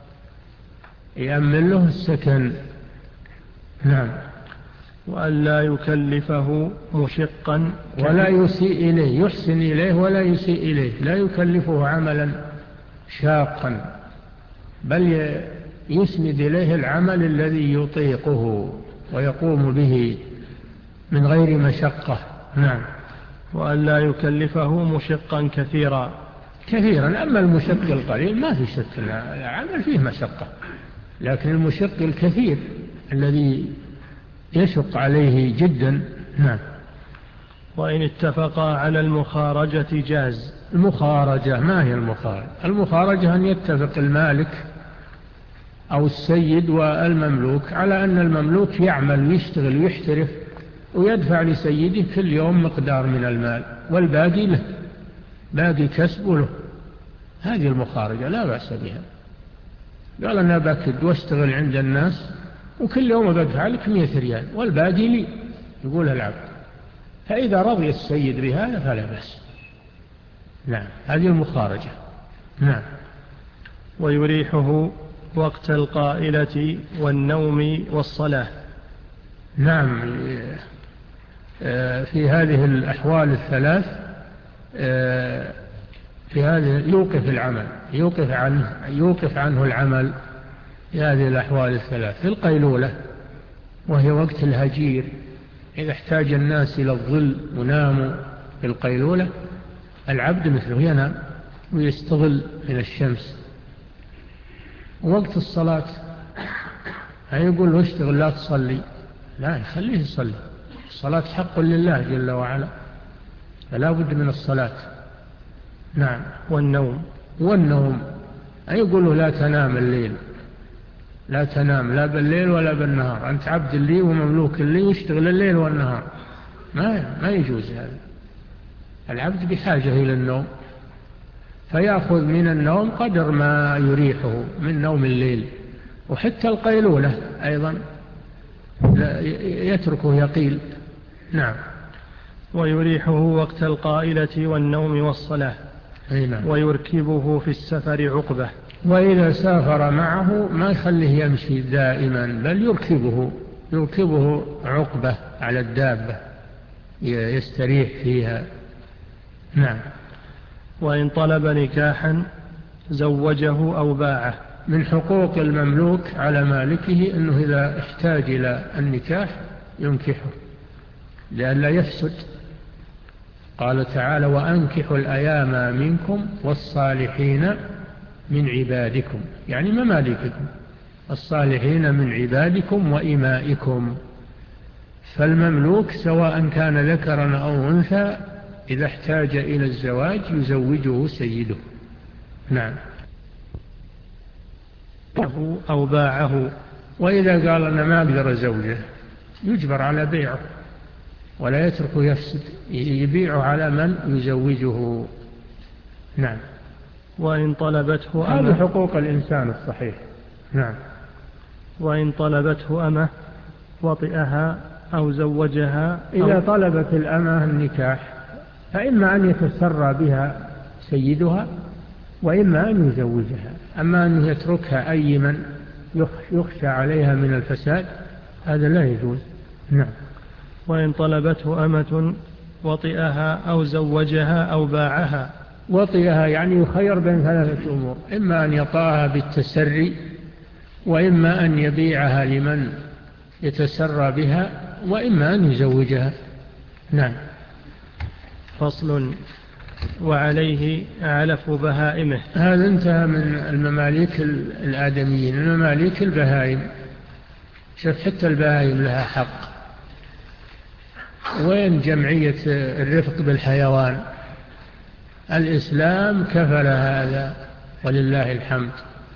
يؤمن له السكن. نعم. وأن لا يكلفه مشقا ولا يسيء إليه، يحسن إليه ولا يسيء إليه، لا يكلفه عملا شاقا، بل يسند إليه العمل الذي يطيقه ويقوم به من غير مشقة. نعم. وأن لا يكلفه مشقا كثيرا كثيرا. أما المشق القليل ما في شك، العمل فيه مشقة، لكن المشق الكثير الذي يشق عليه جدا. نعم. وإن اتفقا على المخارجة جاز. المخارجة ما هي المخارجة؟ المخارجة أن يتفق المالك أو السيد والمملوك على أن المملوك يعمل ويشتغل ويحترف ويدفع لسيده كل يوم مقدار من المال والباقي له، باقي كسبه له. هذه المخارجة لا بأس بها. قال أنا بكد واشتغل عند الناس وكل يوم بدفع لك مئة ريال والباقي لي، يقول العبد. فإذا رضي السيد بهذا فلا بأس. نعم، هذه المخارجة. نعم. ويريحه وقت القائلة والنوم والصلاة. نعم. في هذه الأحوال الثلاث في هذه يوقف العمل، يوقف عنه يوقف عنه العمل في هذه الأحوال الثلاث. في القيلولة وهي وقت الهجير، إذا احتاج الناس إلى الظل وناموا في القيلولة، العبد مثله ينام ويستظل من الشمس. وقت الصلاة هيقول له اشتغل لا تصلي، لا، يخليه يصلي. الصلاة حق لله جل وعلا، فلا بد من الصلاة. نعم. والنوم والنوم يقول له لا تنام الليل، لا تنام لا بالليل ولا بالنهار، أنت عبد لي ومملوك لي واشتغل الليل والنهار. ما ما يجوز هذا. العبد بحاجة إلى النوم، فيأخذ من النوم قدر ما يريحه من نوم الليل. وحتى القيلولة أيضا يتركه يقيل. نعم. ويريحه وقت القائلة والنوم والصلاة. نعم. ويركبه في السفر عقبة. وإذا سافر معه ما يخليه يمشي دائما، بل يركبه يركبه عقبة على الدابة يستريح فيها. نعم. وإن طلب نكاحا زوجه أو باعه. من حقوق المملوك على مالكه أنه إذا احتاج إلى النكاح ينكحه لئلا يفسد. قال تعالى: وأنكحوا الأيام منكم والصالحين من عبادكم، يعني ممالككم، الصالحين من عبادكم وإمائكم. فالمملوك سواء كان ذكرا أو أنثى إذا احتاج إلى الزواج يزوجه سيده. نعم. أو باعه. وإذا قال أنا ما أقدر أزوجه يجبر على بيعه ولا يتركه يفسد، يبيعه على من يزوجه. نعم. وإن طلبته هذه أمه. حقوق الإنسان الصحيح. نعم. وإن طلبته أمه وطئها أو زوجها. إذا أو طلبت الأمة النكاح فإما أن يتسرى بها سيدها وإما أن يزوجها. أما أن يتركها أي من يخشى عليها من الفساد هذا لا يجوز. نعم. وإن طلبته أمة وطئها أو زوجها أو باعها. وطئها يعني يخير بين ثلاثة أمور: إما أن يطاها بالتسري، وإما أن يبيعها لمن يتسرى بها، وإما أن يزوجها. نعم. فصل. وعليه علف بهائمه. هذا انتهى من المماليك الآدميين. المماليك البهائم، شوف حتى البهائم لها حق. وين جمعية الرفق بالحيوان؟ الإسلام كفل هذا ولله الحمد.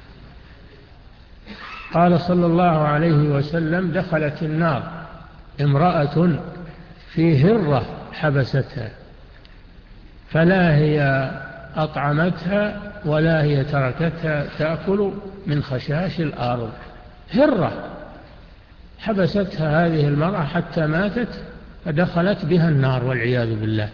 قال صلى الله عليه وسلم: دخلت النار امرأة في هرة حبستها، فلا هي أطعمتها ولا هي تركتها تأكل من خشاش الأرض. هرة حبستها هذه المرأة حتى ماتت، فدخلت بها النار والعياذ بالله.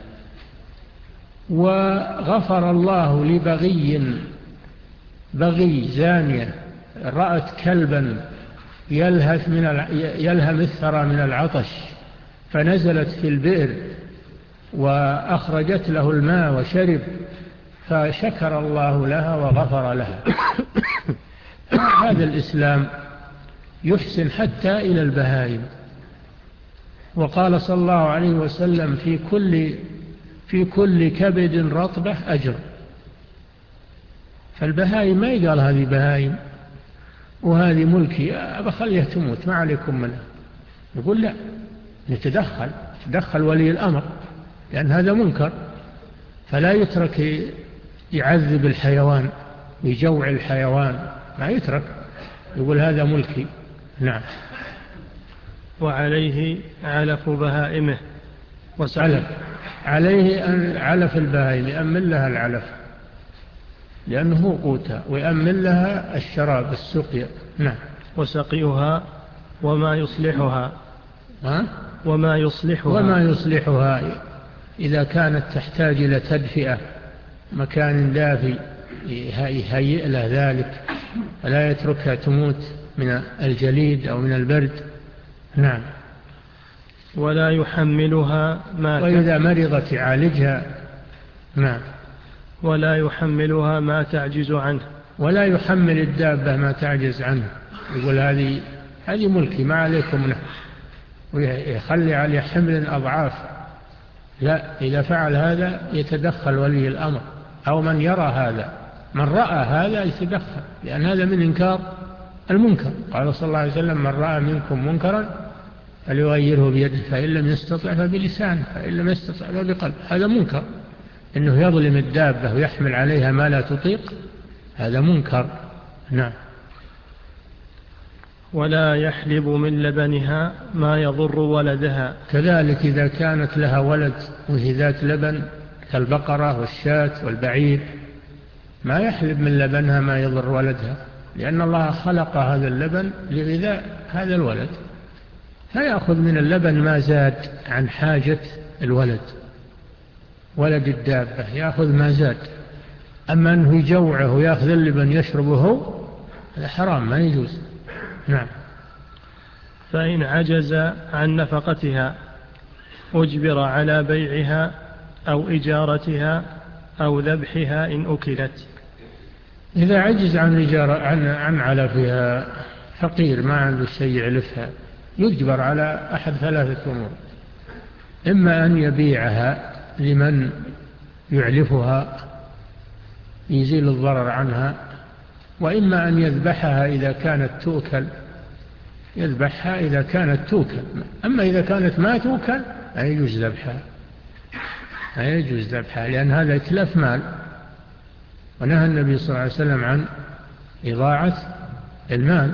وغفر الله لبغي بغي زانية رأت كلبا يلهث من يلهم الثرى من العطش، فنزلت في البئر وأخرجت له الماء وشرب، فشكر الله لها وغفر لها. هذا الإسلام يحسن حتى إلى البهائم. وقال صلى الله عليه وسلم: في كل في كل كبد رطبة أجر. فالبهائم ما يقال هذه بهائم وهذه ملكي بخليها تموت ما عليكم منها. يقول لا، نتدخل تدخل ولي الأمر، لأن هذا منكر، فلا يترك يعذب الحيوان ويجوع الحيوان، ما يترك، يقول هذا ملكي. نعم. وعليه علف بهائمه. علف عليه أن علف البهائم يأمن لها العلف لأنه قوتها، ويأمن لها الشراب السقيا. نعم. وسقيها وما يصلحها. ها؟ وما يصلحها وما يصلحها إذا كانت تحتاج إلى تدفئة، مكان دافي يهيئ له ذلك، ولا يتركها تموت من الجليد أو من البرد. نعم. ولا يحملها ما وإذا مرضت يعالجها. نعم. ولا يحملها ما تعجز عنه. ولا يحمل الدابة ما تعجز عنه، يقول هذه هذه ملكي ما عليكم منه، ويخلي عليه حمل أضعاف. لا، إذا فعل هذا يتدخل ولي الأمر أو من يرى هذا، من رأى هذا يتدخل، لأن هذا من إنكار المنكر. قال صلى الله عليه وسلم: من رأى منكم منكرا فليغيره بيده، فإن لم يستطع فبلسانه، فإن لم يستطع فبقلبه. هذا منكر، إنه يظلم الدابة ويحمل عليها ما لا تطيق، هذا منكر. نعم. ولا يحلب من لبنها ما يضر ولدها. كذلك إذا كانت لها ولد وهي ذات لبن كالبقرة والشاة والبعير، ما يحلب من لبنها ما يضر ولدها، لأن الله خلق هذا اللبن لغذاء هذا الولد، فيأخذ من اللبن ما زاد عن حاجة الولد، ولد الدابة يأخذ ما زاد. أما أنه يجوعه ويأخذ اللبن يشربه، هذا حرام، ما يجوز. نعم. فإن عجز عن نفقتها أجبر على بيعها أو إجارتها أو ذبحها إن أكلت. إذا عجز عن إجارة عن عن علفها، فقير ما عنده شيء يعلفها، يجبر على أحد ثلاثة أمور: إما أن يبيعها لمن يعلفها يزيل الضرر عنها، وإما أن يذبحها إذا كانت تؤكل، يذبحها إذا كانت تؤكل. أما إذا كانت ما تؤكل لا يجوز ذبحها، لا يجوز ذبحها، لأن هذا إتلاف مال، ونهى النبي صلى الله عليه وسلم عن إضاعة المال.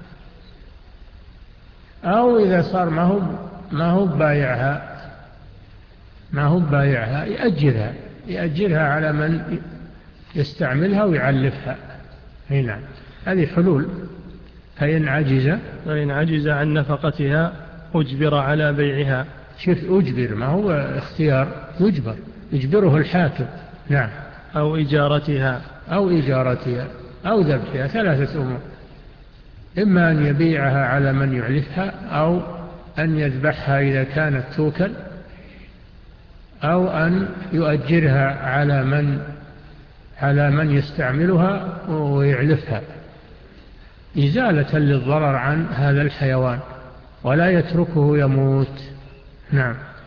أو إذا صار ما هو ما هو بايعها ما هو بايعها يأجرها يأجرها على من يستعملها ويعلفها. هنا هذه حلول. فإن عجز فإن عجز عن نفقتها أجبر على بيعها. شوف، أجبر ما هو اختيار، يجبر، يجبره الحاكم. نعم. أو إجارتها أو إجارتها أو ذبحها، ثلاثة أمور: إما أن يبيعها على من يعلفها، أو أن يذبحها إذا كانت توكل، أو أن يؤجرها على من على من يستعملها ويعلفها، إزالة للضرر عن هذا الحيوان، ولا يتركه يموت. نعم.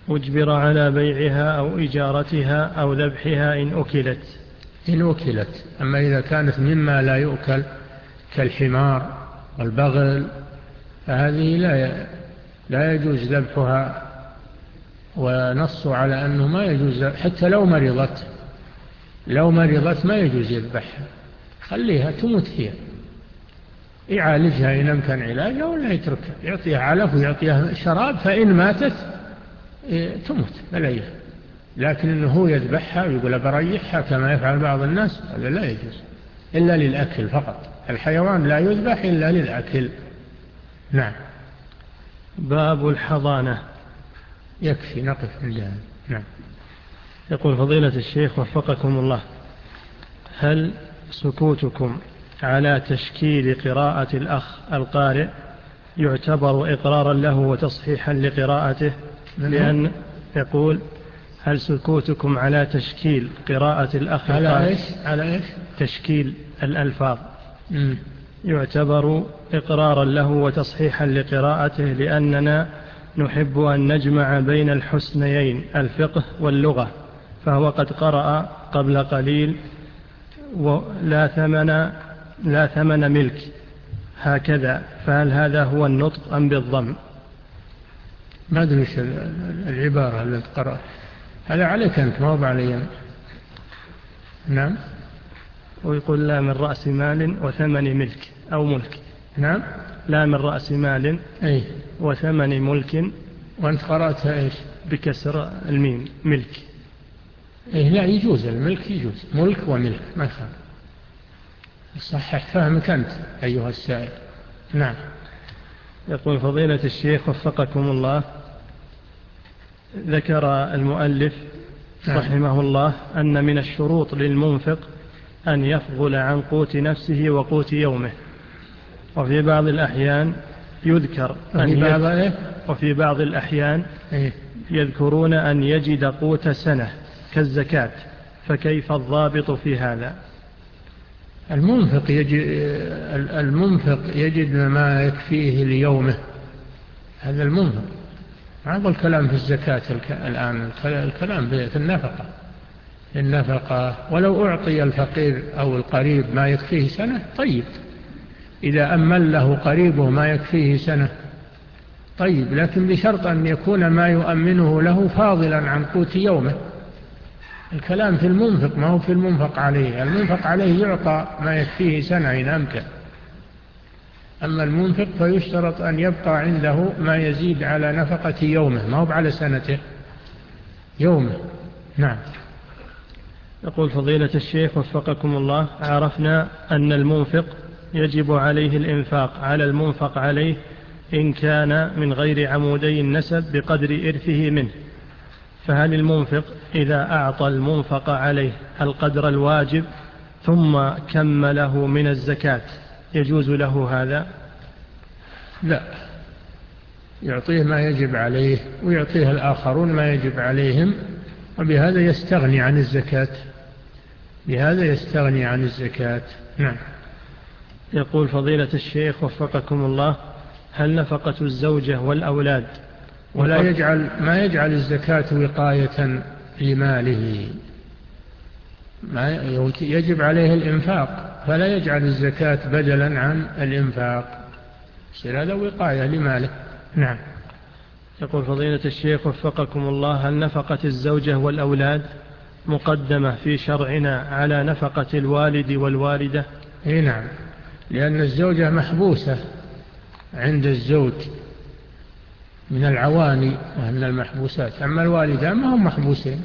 أجبر على بيعها أو إجارتها أو ذبحها إن أكلت. إن أكلت. أما إذا كانت مما لا يؤكل كالحمار والبغل فهذه لا لا يجوز ذبحها، ونصوا على أنه ما يجوز حتى لو مرضت لو مرضت ما يجوز يذبحها، خليها تموت هي، يعالجها إن أمكن علاجها ولا يتركها، يعطيها علف ويعطيها شراب، فإن ماتت تموت بليه. لكن إنه هو يذبحها ويقول بريحها كما يفعل بعض الناس هذا لا يجوز، إلا للأكل فقط. الحيوان لا يذبح إلا للأكل. نعم. باب الحضانة. يكفي نقف عندها. نعم. يقول فضيلة الشيخ وفقكم الله، هل سكوتكم على تشكيل قراءة الأخ القارئ يعتبر إقرارا له وتصحيحا لقراءته؟ لأن يقول هل سكوتكم على تشكيل قراءة الأخ على القارئ إيش؟ على إيش؟ تشكيل الألفاظ م. يعتبر إقرارا له وتصحيحا لقراءته، لأننا نحب أن نجمع بين الحسنيين الفقه واللغة، فهو قد قرأ قبل قليل ولا ثمن لا ثمن ملك هكذا، فهل هذا هو النطق أم بالضم؟ ما أدري إيش العبارة التي قرأت، هذا عليك أنت ما هو علي. نعم. ويقول لا من رأس مال وثمن ملك أو ملك. نعم. لا من رأس مال أي وثمن ملك. وأنت قرأتها إيش؟ بكسر الميم ملك. إيه لا يجوز، الملك يجوز، ملك وملك ما يخالف. صحح فهمك أنت أيها السائل. نعم. يقول فضيلة الشيخ وفقكم الله، ذكر المؤلف نعم. رحمه الله أن من الشروط للمنفق أن يفضل عن قوت نفسه وقوت يومه، وفي بعض الأحيان يذكر أن وفي بعض, يد... وفي بعض الأحيان إيه؟ يذكرون أن يجد قوت سنة كالزكاة، فكيف الضابط في هذا؟ المنفق يجد, المنفق يجد ما يكفيه ليومه، هذا المنفق. هذا الكلام في الزكاة الآن، الكلام في النفقة النفقة ولو أعطي الفقير أو القريب ما يكفيه سنة طيب، إذا أمن له قريبه ما يكفيه سنة طيب، لكن بشرط أن يكون ما يؤمنه له فاضلا عن قوت يومه. الكلام في المنفق ما هو في المنفق عليه. المنفق عليه يعطى ما يكفيه سنة إن أمكن، أما المنفق فيشترط أن يبقى عنده ما يزيد على نفقة يومه، ما هو على سنته، يومه. نعم. يقول فضيلة الشيخ وفقكم الله، عرفنا أن المنفق يجب عليه الإنفاق على المنفق عليه إن كان من غير عمودي النسب بقدر إرثه منه، فهل المنفق إذا أعطى المنفق عليه القدر الواجب ثم كمله من الزكاة يجوز له هذا؟ لا، يعطيه ما يجب عليه ويعطيه الآخرون ما يجب عليهم، وبهذا يستغني عن الزكاة، بهذا يستغني عن الزكاة. نعم. يقول فضيلة الشيخ وفقكم الله، هل نفقة الزوجة والأولاد ولا يجعل ما يجعل الزكاة وقاية لماله، ما يجب عليه الإنفاق، فلا يجعل الزكاة بدلا عن الإنفاق، يصير هذا وقاية لماله. نعم. يقول فضيلة الشيخ وفقكم الله، هل نفقة الزوجة والأولاد مقدمة في شرعنا على نفقة الوالد والوالدة؟ اي نعم، لأن الزوجة محبوسة عند الزوج من العواني ومن المحبوسات، أما الوالدان ما هم محبوسين،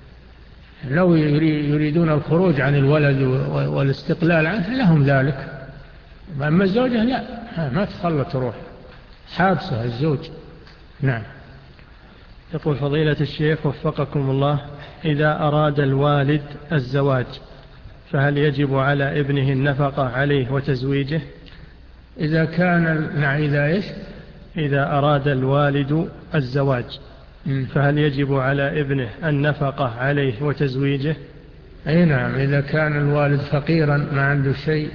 لو يريدون الخروج عن الولد والاستقلال عنه لهم ذلك، أما الزوجة لا، ما تخلى تروح، حابسة الزوج. نعم. يقول فضيلة الشيخ وفقكم الله، إذا أراد الوالد الزواج فهل يجب على ابنه النفقة عليه وتزويجه؟ إذا كان نعم إذا إيش؟ إذا أراد الوالد الزواج فهل يجب على ابنه النفقة عليه وتزويجه؟ أي نعم، إذا كان الوالد فقيرا ما عنده شيء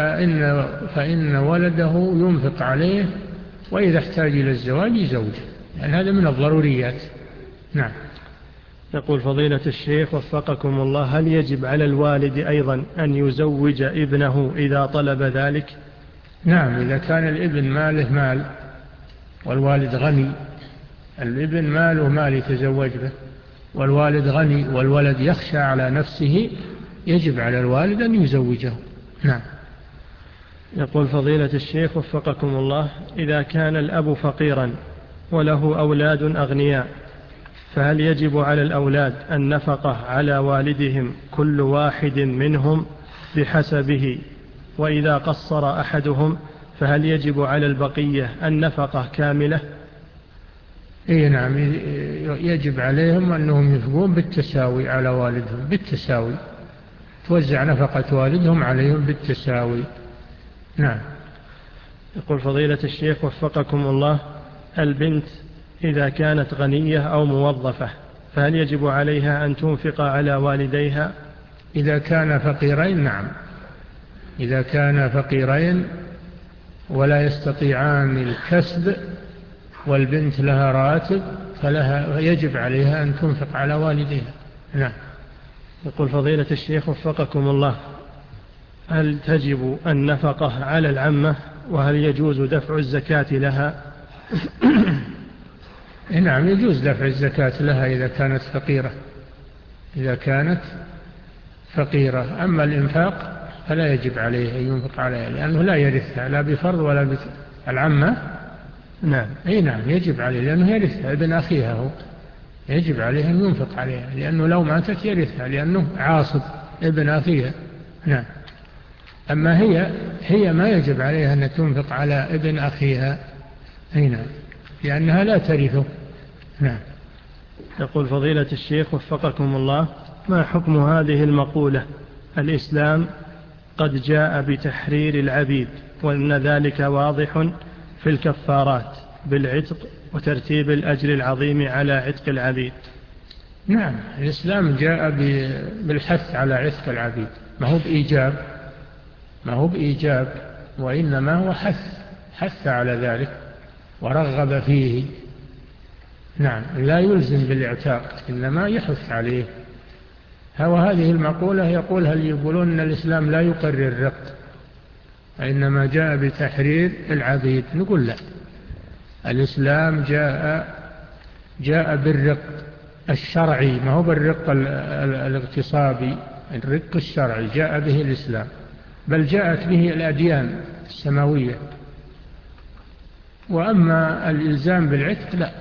فإن, فإن ولده ينفق عليه، وإذا احتاج إلى الزواج يزوجه. يعني هذا من الضروريات. نعم. يقول فضيلة الشيخ وفقكم الله: هل يجب على الوالد أيضا أن يزوج ابنه إذا طلب ذلك؟ نعم، إذا كان الابن ماله مال والوالد غني، الابن ماله مال يتزوج به والوالد غني والولد يخشى على نفسه، يجب على الوالد أن يزوجه. نعم. يقول فضيلة الشيخ وفقكم الله: إذا كان الأب فقيرا وله أولاد أغنياء، فهل يجب على الأولاد النفقة على والدهم كل واحد منهم بحسبه؟ وإذا قصر أحدهم فهل يجب على البقية النفقة كاملة؟ إيه نعم، يجب عليهم أنهم ينفقون بالتساوي على والدهم، بالتساوي توزع نفقة والدهم عليهم بالتساوي. نعم. يقول فضيلة الشيخ وفقكم الله: البنت إذا كانت غنية أو موظفة فهل يجب عليها أن تنفق على والديها؟ إذا كان فقيرين نعم، إذا كان فقيرين ولا يستطيعان الكسب والبنت لها راتب فلها يجب عليها أن تنفق على والديها. نعم. يقول فضيلة الشيخ وفقكم الله: هل تجب النفقة على العمة وهل يجوز دفع الزكاة لها؟ نعم، يجوز دفع الزكاة لها إذا كانت فقيرة، إذا كانت فقيرة. أما الإنفاق فلا يجب عليه أن ينفق عليها لأنه لا يرثها لا بفرض ولا بفرض. العمة نعم. أي نعم يجب عليه لأنه يرثها، ابن أخيها هو، يجب عليه أن ينفق عليها لأنه لو ماتت يرثها لأنه عاصب ابن أخيها. نعم. أما هي هي ما يجب عليها أن تنفق على ابن أخيها. أي نعم، لأنها لا ترثه. نعم. يقول فضيلة الشيخ وفقكم الله: ما حكم هذه المقولة: الإسلام قد جاء بتحرير العبيد وأن ذلك واضح في الكفارات بالعتق وترتيب الأجر العظيم على عتق العبيد؟ نعم، الإسلام جاء بالحث على عتق العبيد، ما هو بإيجاب، ما هو بإيجاب وإنما هو حث، حث على ذلك ورغب فيه. نعم، لا يلزم بالاعتاق إنما يحث عليه. وهذه المقولة يقولها اللي يقولون أن الإسلام لا يقرر الرق وإنما جاء بتحرير العبيد. نقول لا، الإسلام جاء جاء بالرق الشرعي ما هو بالرق الاغتصابي، الرق الشرعي جاء به الإسلام، بل جاءت به الأديان السماوية. وأما الإلزام بالعتق لا،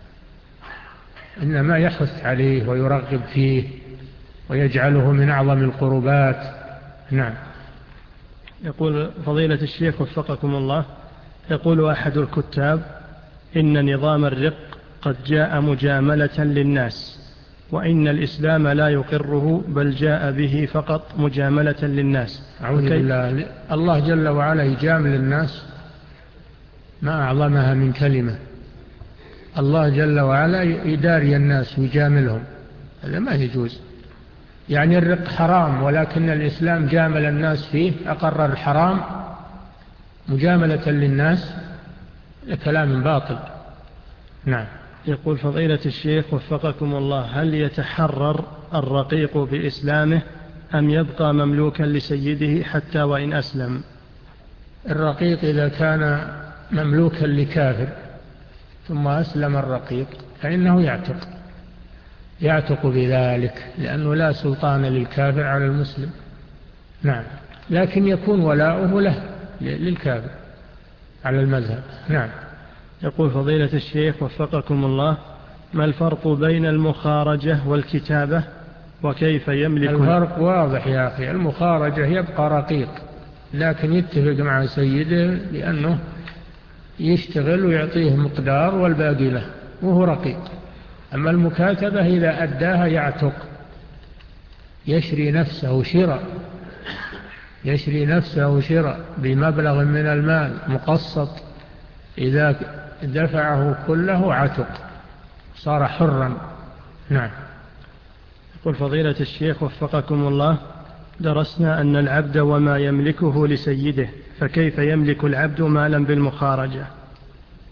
إنما يحث عليه ويرغب فيه ويجعله من أعظم القربات. نعم. يقول فضيلة الشيخ وفقكم الله: يقول أحد الكتاب إن نظام الرق قد جاء مجاملة للناس وإن الإسلام لا يقره بل جاء به فقط مجاملة للناس. أعوذ بالله، الله جل وعلا يجامل الناس، ما أعظمها من كلمة. الله جل وعلا يداري الناس ويجاملهم، هذا ما يجوز. يعني الرق حرام ولكن الإسلام جامل الناس فيه، أقر الحرام مجاملة للناس، كلام باطل. نعم. يقول فضيلة الشيخ وفقكم الله: هل يتحرر الرقيق بإسلامه أم يبقى مملوكا لسيده حتى وإن أسلم؟ الرقيق إذا كان مملوكا لكافر ثم أسلم الرقيق فإنه يعتق، يعتق بذلك لأنه لا سلطان للكافر على المسلم. نعم، لكن يكون ولاؤه له للكافر على المذهب. نعم. يقول فضيلة الشيخ وفقكم الله: ما الفرق بين المخارجة والكتابة وكيف يملك؟ الفرق واضح يا أخي، المخارجة يبقى رقيق لكن يتفق مع سيده لأنه يشتغل ويعطيه مقدار والباقي له وهو رقيق. أما المكاتبة إذا أداها يعتق، يشري نفسه شراء، يشري نفسه شراء بمبلغ من المال مقسط، إذا دفعه كله عتق صار حرا. نعم. يقول فضيلة الشيخ وفقكم الله: درسنا أن العبد وما يملكه لسيده، فكيف يملك العبد مالا بالمخارجة؟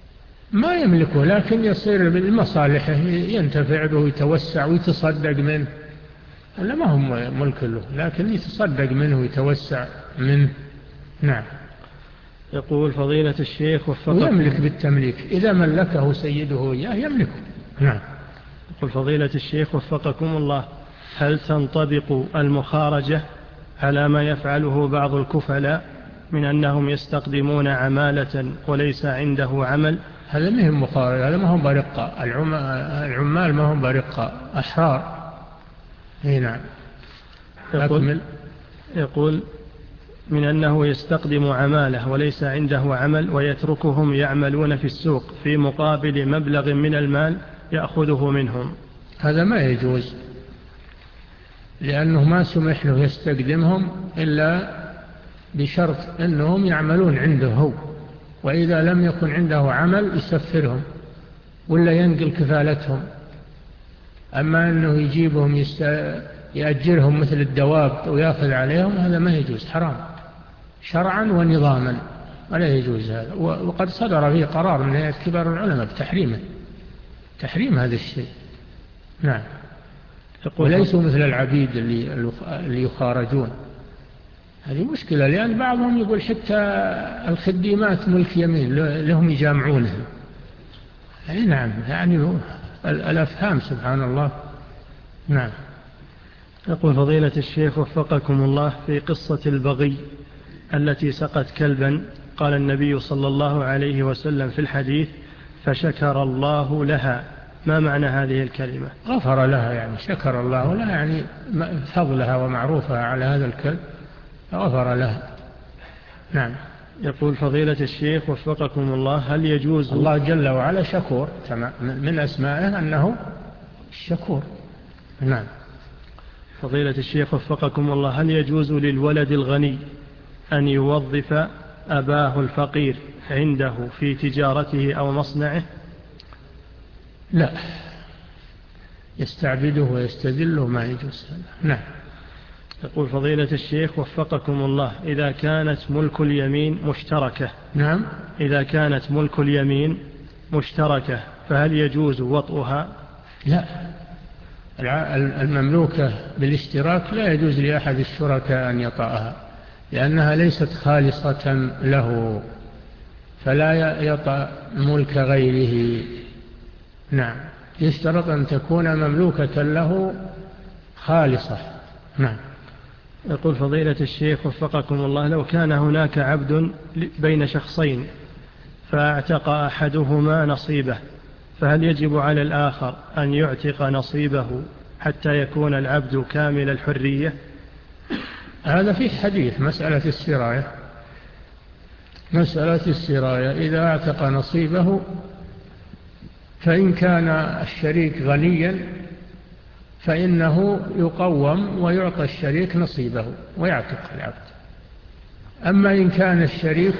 ما يملكه، لكن يصير بالمصالح ينتفع به ويتوسع ويتصدق منه، ولا ما هم ملك له، لكن يتصدق منه ويتوسع منه. نعم. يقول فضيلة الشيخ وفقكم، ويملك بالتمليك إذا ملكه سيده إياه يملكه. نعم. يقول فضيلة الشيخ وفقكم الله، هل تنطبق المخارجة على ما يفعله بعض الكفلاء من أنهم يستقدمون عمالة وليس عنده عمل؟ هذا ما هم مخارج، هذا ما هم برقة، العمال ما هم برقة، أحرار. نعم. يقول, يقول من أنه يستقدم عمالة وليس عنده عمل ويتركهم يعملون في السوق في مقابل مبلغ من المال يأخذه منهم. هذا ما يجوز، لأنه ما سمح له يستقدمهم إلا بشرط أنهم يعملون عنده هو، وإذا لم يكن عنده عمل يسفرهم ولا ينقل كفالتهم. أما أنه يجيبهم يست... يأجرهم مثل الدواب ويأخذ عليهم، هذا ما يجوز، حرام شرعا ونظاما، ولا يجوز هذا. وقد صدر فيه قرار من هيئة كبار العلماء بتحريمه، تحريم هذا الشيء. نعم. وليسوا مثل العبيد اللي, اللي يخارجون. هذه مشكلة، لأن بعضهم يقول حتى الخديمات ملك يمين لهم يجامعونهم. أي نعم، يعني الأفهام سبحان الله. نعم. يقول فضيلة الشيخ وفقكم الله، في قصة البغي التي سقت كلبا قال النبي صلى الله عليه وسلم في الحديث فشكر الله لها، ما معنى هذه الكلمة؟ غفر لها، يعني شكر الله لها، يعني فضلها ومعروفها على هذا الكلب غفر لها. نعم. يقول فضيلة الشيخ وفقكم الله، هل يجوز، الله جل وعلا شكور، من أسمائه أنه الشكور. نعم. فضيلة الشيخ وفقكم الله، هل يجوز للولد الغني أن يوظف أباه الفقير عنده في تجارته أو مصنعه؟ لا، يستعبده ويستذله، ما يجوز هذا. نعم. يقول فضيلة الشيخ وفقكم الله، إذا كانت ملك اليمين مشتركة. نعم. إذا كانت ملك اليمين مشتركة فهل يجوز وطئها؟ لا، المملوكة بالاشتراك لا يجوز لأحد الشركاء أن يطأها، لأنها ليست خالصة له، فلا يطأ ملك غيره. نعم. يشترط أن تكون مملوكة له خالصة. نعم. يقول فضيلة الشيخ وفقكم الله، لو كان هناك عبد بين شخصين فاعتق أحدهما نصيبه، فهل يجب على الآخر أن يعتق نصيبه حتى يكون العبد كامل الحرية؟ هذا في حديث مسألة السراية، مسألة السراية إذا اعتق نصيبه، فإن كان الشريك غنيا فإنه يقوم ويعطى الشريك نصيبه ويعتق العبد. أما إن كان الشريك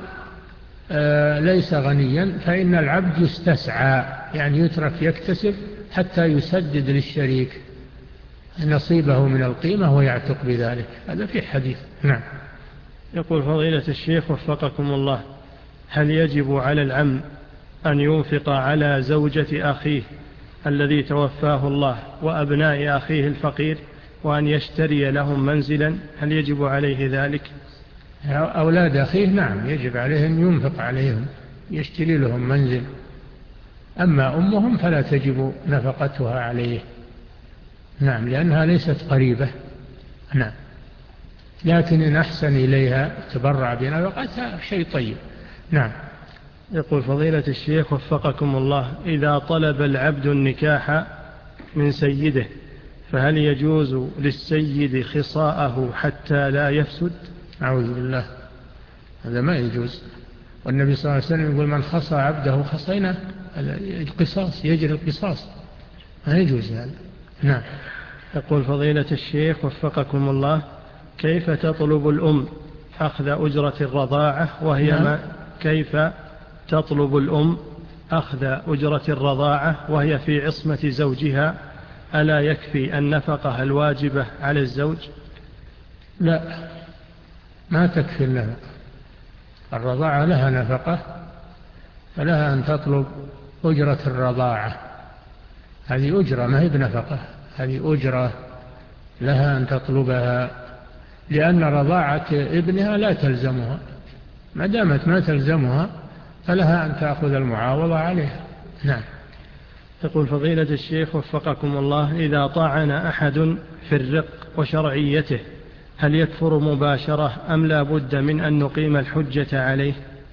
ليس غنيا فإن العبد يستسعى، يعني يترك يكتسب حتى يسدد للشريك نصيبه من القيمة ويعتق بذلك. هذا في حديث. نعم. يقول فضيلة الشيخ وفقكم الله، هل يجب على العم أن ينفق على زوجة أخيه الذي توفاه الله وأبناء أخيه الفقير وأن يشتري لهم منزلا؟ هل يجب عليه ذلك؟ أولاد أخيه نعم يجب عليه أن ينفق عليهم، يشتري لهم منزل. أما أمهم فلا تجب نفقتها عليه. نعم، لأنها ليست قريبة. نعم. لكن إن أحسن إليها تبرع بنفقتها شيء طيب. نعم. يقول فضيلة الشيخ وفقكم الله، إذا طلب العبد النكاح من سيده فهل يجوز للسيد خصاءه حتى لا يفسد؟ أعوذ بالله، هذا ما يجوز. والنبي صلى الله عليه وسلم يقول من خصى عبده خصينا، القصاص، يجري القصاص، ما يجوز هذا. نعم. يقول فضيلة الشيخ وفقكم الله، كيف تطلب الأم أخذ أجرة الرضاعة وهي نعم. ما كيف تطلب الأم أخذ أجرة الرضاعة وهي في عصمة زوجها؟ ألا يكفي النفقة الواجبة على الزوج؟ لا، ما تكفي النفقة. الرضاعة لها نفقة، فلها أن تطلب أجرة الرضاعة. هذه أجرة ما هي بنفقة، هذه أجرة لها أن تطلبها، لأن رضاعة ابنها لا تلزمها، ما دامت ما تلزمها فلها أن تأخذ المعاوضة عليها. نعم. يقول فضيلة الشيخ وفقكم الله: إذا طعن أحد في الرق وشرعيته هل يكفر مباشرة أم لا بد من أن نقيم الحجة عليه؟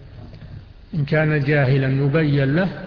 إن كان جاهلا يبين له،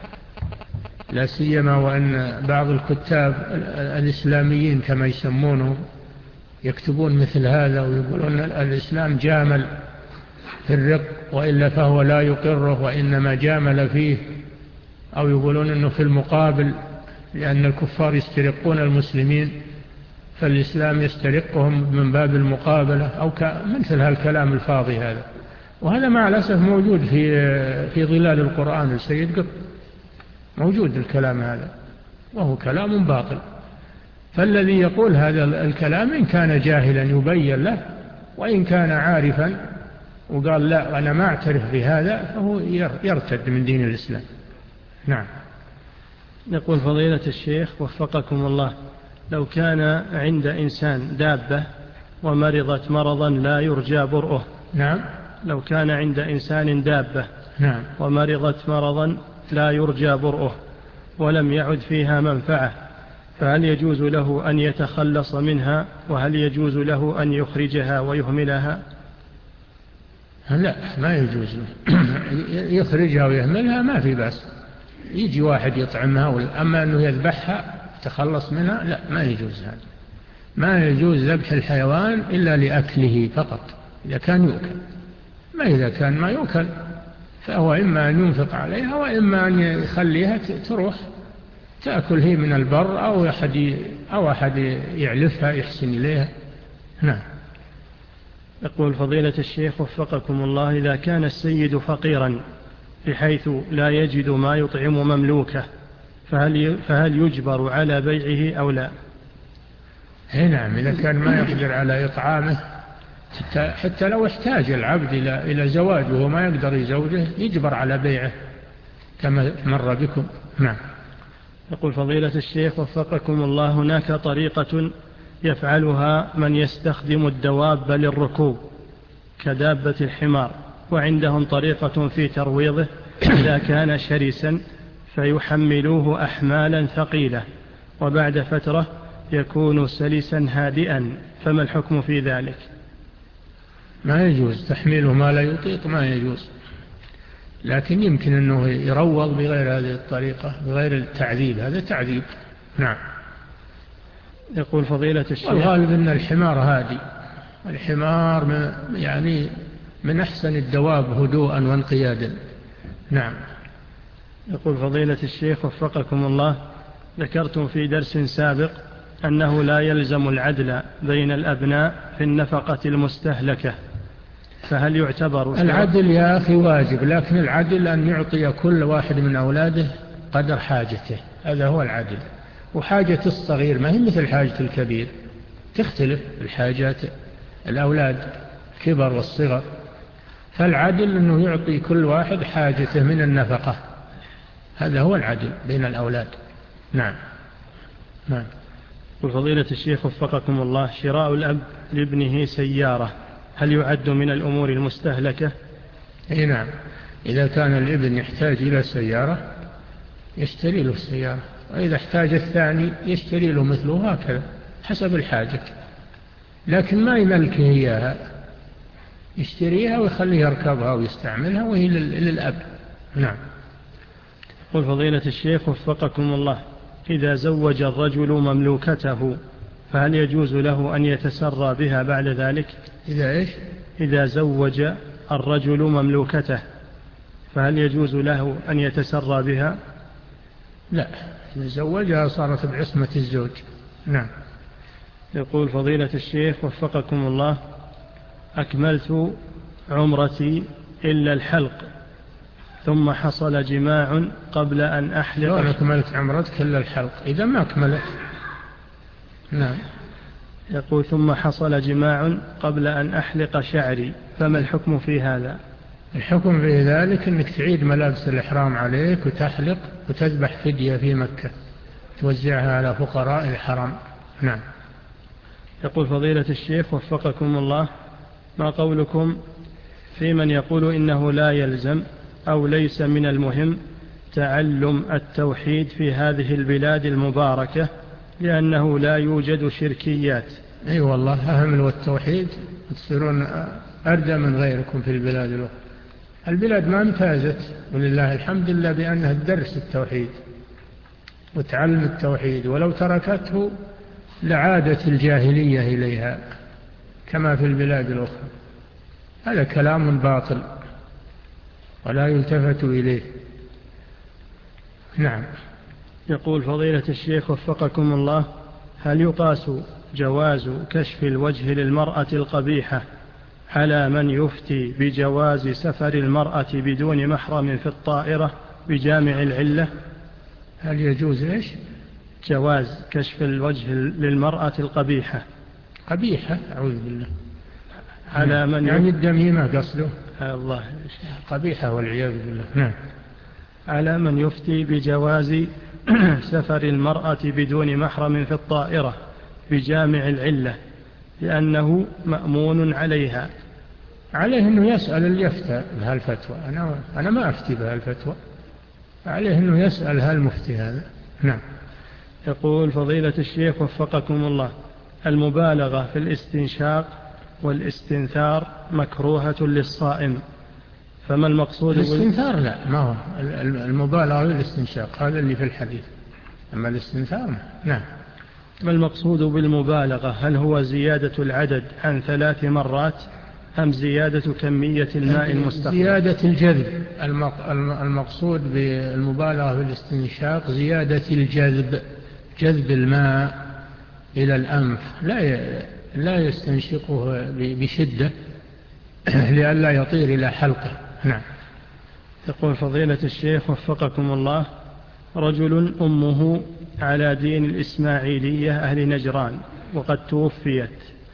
لا سيما وأن بعض الكتاب الإسلاميين كما يسمونه يكتبون مثل هذا ويقولون الإسلام جامل في الرق وإلا فهو لا يقره وإنما جامل فيه، أو يقولون أنه في المقابل لأن الكفار يسترقون المسلمين فالإسلام يسترقهم من باب المقابلة، أو مثل هالكلام الفاضي هذا. وهذا مع الأسف موجود في في ظلال القرآن السيد قطب، موجود الكلام هذا وهو كلام باطل. فالذي يقول هذا الكلام إن كان جاهلا يبين له، وإن كان عارفا وقال لا أنا ما أعترف بهذا فهو يرتد من دين الإسلام. نعم. يقول فضيلة الشيخ وفقكم الله: لو كان عند إنسان دابة ومرضت مرضا لا يرجى برؤه. نعم. لو كان عند إنسان دابة نعم. ومرضت مرضا لا يرجى برؤه ولم يعد فيها منفعة، فهل يجوز له أن يتخلص منها؟ وهل يجوز له أن يخرجها ويهملها؟ لا، ما يجوز له. يخرجها ويهملها ما في بأس، يجي واحد يطعمها. أما أنه يذبحها تخلص منها لا، ما يجوز هذا. ما يجوز ذبح الحيوان إلا لأكله فقط إذا كان يؤكل، ما إذا كان ما يؤكل فهو إما أن ينفق عليها وإما أن يخليها تروح تأكل هي من البر، أو أحد أو أحد يعلفها يحسن إليها. نعم. يقول فضيلة الشيخ وفقكم الله: إذا كان السيد فقيرا بحيث لا يجد ما يطعم مملوكه فهل فهل يجبر على بيعه أو لا؟ نعم، إذا كان ما يقدر على إطعامه، حتى لو احتاج العبد إلى إلى زواجه وما يقدر يزوجه يجبر على بيعه كما مر بكم. نعم. يقول فضيلة الشيخ وفقكم الله: هناك طريقة يفعلها من يستخدم الدواب للركوب كدابة الحمار، وعندهم طريقة في ترويضه إذا كان شرسا فيحملوه أحمالا ثقيلة وبعد فترة يكون سلسا هادئا، فما الحكم في ذلك؟ ما يجوز تحميله ما لا يطيق، ما يجوز، لكن يمكن أنه يروض بغير هذه الطريقة، بغير التعذيب، هذا تعذيب. نعم. يقول فضيلة الشيخ: والغالب أن الحمار هادي، الحمار من يعني من أحسن الدواب هدوءا وانقيادا. نعم. يقول فضيلة الشيخ وفقكم الله: ذكرتم في درس سابق أنه لا يلزم العدل بين الأبناء في النفقة المستهلكة، فهل يعتبر العدل يا أخي واجب، لكن العدل أن يعطي كل واحد من أولاده قدر حاجته، هذا هو العدل. وحاجة الصغير ما هي مثل حاجة الكبير، تختلف الحاجات الأولاد كبر والصغر، فالعدل أنه يعطي كل واحد حاجته من النفقة، هذا هو العدل بين الأولاد. نعم. نعم. وفضيلة الشيخ وفقكم الله: شراء الأب لابنه سيارة هل يعد من الأمور المستهلكة؟ أي نعم، إذا كان الابن يحتاج إلى سيارة يشتري له السيارة، وإذا احتاج الثاني يشتري له مثله، هكذا حسب الحاجة، لكن ما يملكه إياها، يشتريها ويخليه يركبها ويستعملها وهي للأب. نعم. قل فضيلة الشيخ وفقكم الله: إذا زوج الرجل مملوكته فهل يجوز له أن يتسرى بها بعد ذلك؟ إذا إيش؟ إذا زوج الرجل مملوكته فهل يجوز له أن يتسرى بها؟ لا، إذا زوجها صارت بعصمة الزوج. نعم. يقول فضيلة الشيخ وفقكم الله: أكملت عمرتي إلا الحلق ثم حصل جماع قبل أن أحلق. لو أكملت عمرتك إلا الحلق، إذا ما أكملت. نعم. يقول ثم حصل جماع قبل أن أحلق شعري، فما الحكم في هذا؟ الحكم في ذلك أنك تعيد ملابس الإحرام عليك وتحلق وتذبح فدية في مكة توزعها على فقراء الحرم. نعم. يقول فضيلة الشيخ وفقكم الله، ما قولكم في من يقول إنه لا يلزم أو ليس من المهم تعلم التوحيد في هذه البلاد المباركة لأنه لا يوجد شركيات؟ أي أيوة والله، أهم هو التوحيد، تصيرون أردى من غيركم في البلاد الأخرى. البلاد ما امتازت ولله الحمد لله بأنها تدرس التوحيد وتعلم التوحيد، ولو تركته لعادت الجاهلية إليها كما في البلاد الأخرى. هذا كلام باطل ولا يلتفت إليه. نعم. يقول فضيلة الشيخ وفقكم الله، هل يقاس جواز كشف الوجه للمرأة القبيحة على من يفتي بجواز سفر المرأة بدون محرم في الطائرة بجامع العلة؟ هل يجوز إيش؟ جواز كشف الوجه للمرأة القبيحة. قبيحة؟ أعوذ بالله. على من يعني الدميمة قصده. الله. قبيحة والعياذ بالله. نعم. على من يفتي بجواز سفر المرأة بدون محرم في الطائرة بجامع العلة لأنه مأمون عليها. عليه أنه يسأل اللي يفتى بهالفتوى. أنا, أنا ما أفتي بهالفتوى، عليه أنه يسأل هالمفتي هذا. نعم. يقول فضيلة الشيخ وفقكم الله، المبالغة في الاستنشاق والاستنثار مكروهة للصائم، فما المقصود؟ الاستنثار لا، ما هو المبالغة في الاستنشاق هذا اللي في الحديث، أما الاستنثار نعم. ما المقصود بالمبالغة؟ هل هو زيادة العدد عن ثلاث مرات أم زيادة كمية الماء المستخدم؟ زيادة الجذب. المقصود بالمبالغة في الاستنشاق زيادة الجذب، جذب الماء إلى الأنف، لا لا يستنشقه بشدة لئلا يطير إلى حلقه. نعم. يقول فضيلة الشيخ وفقكم الله، رجل أمه على دين الإسماعيلية أهل نجران وقد توفيت،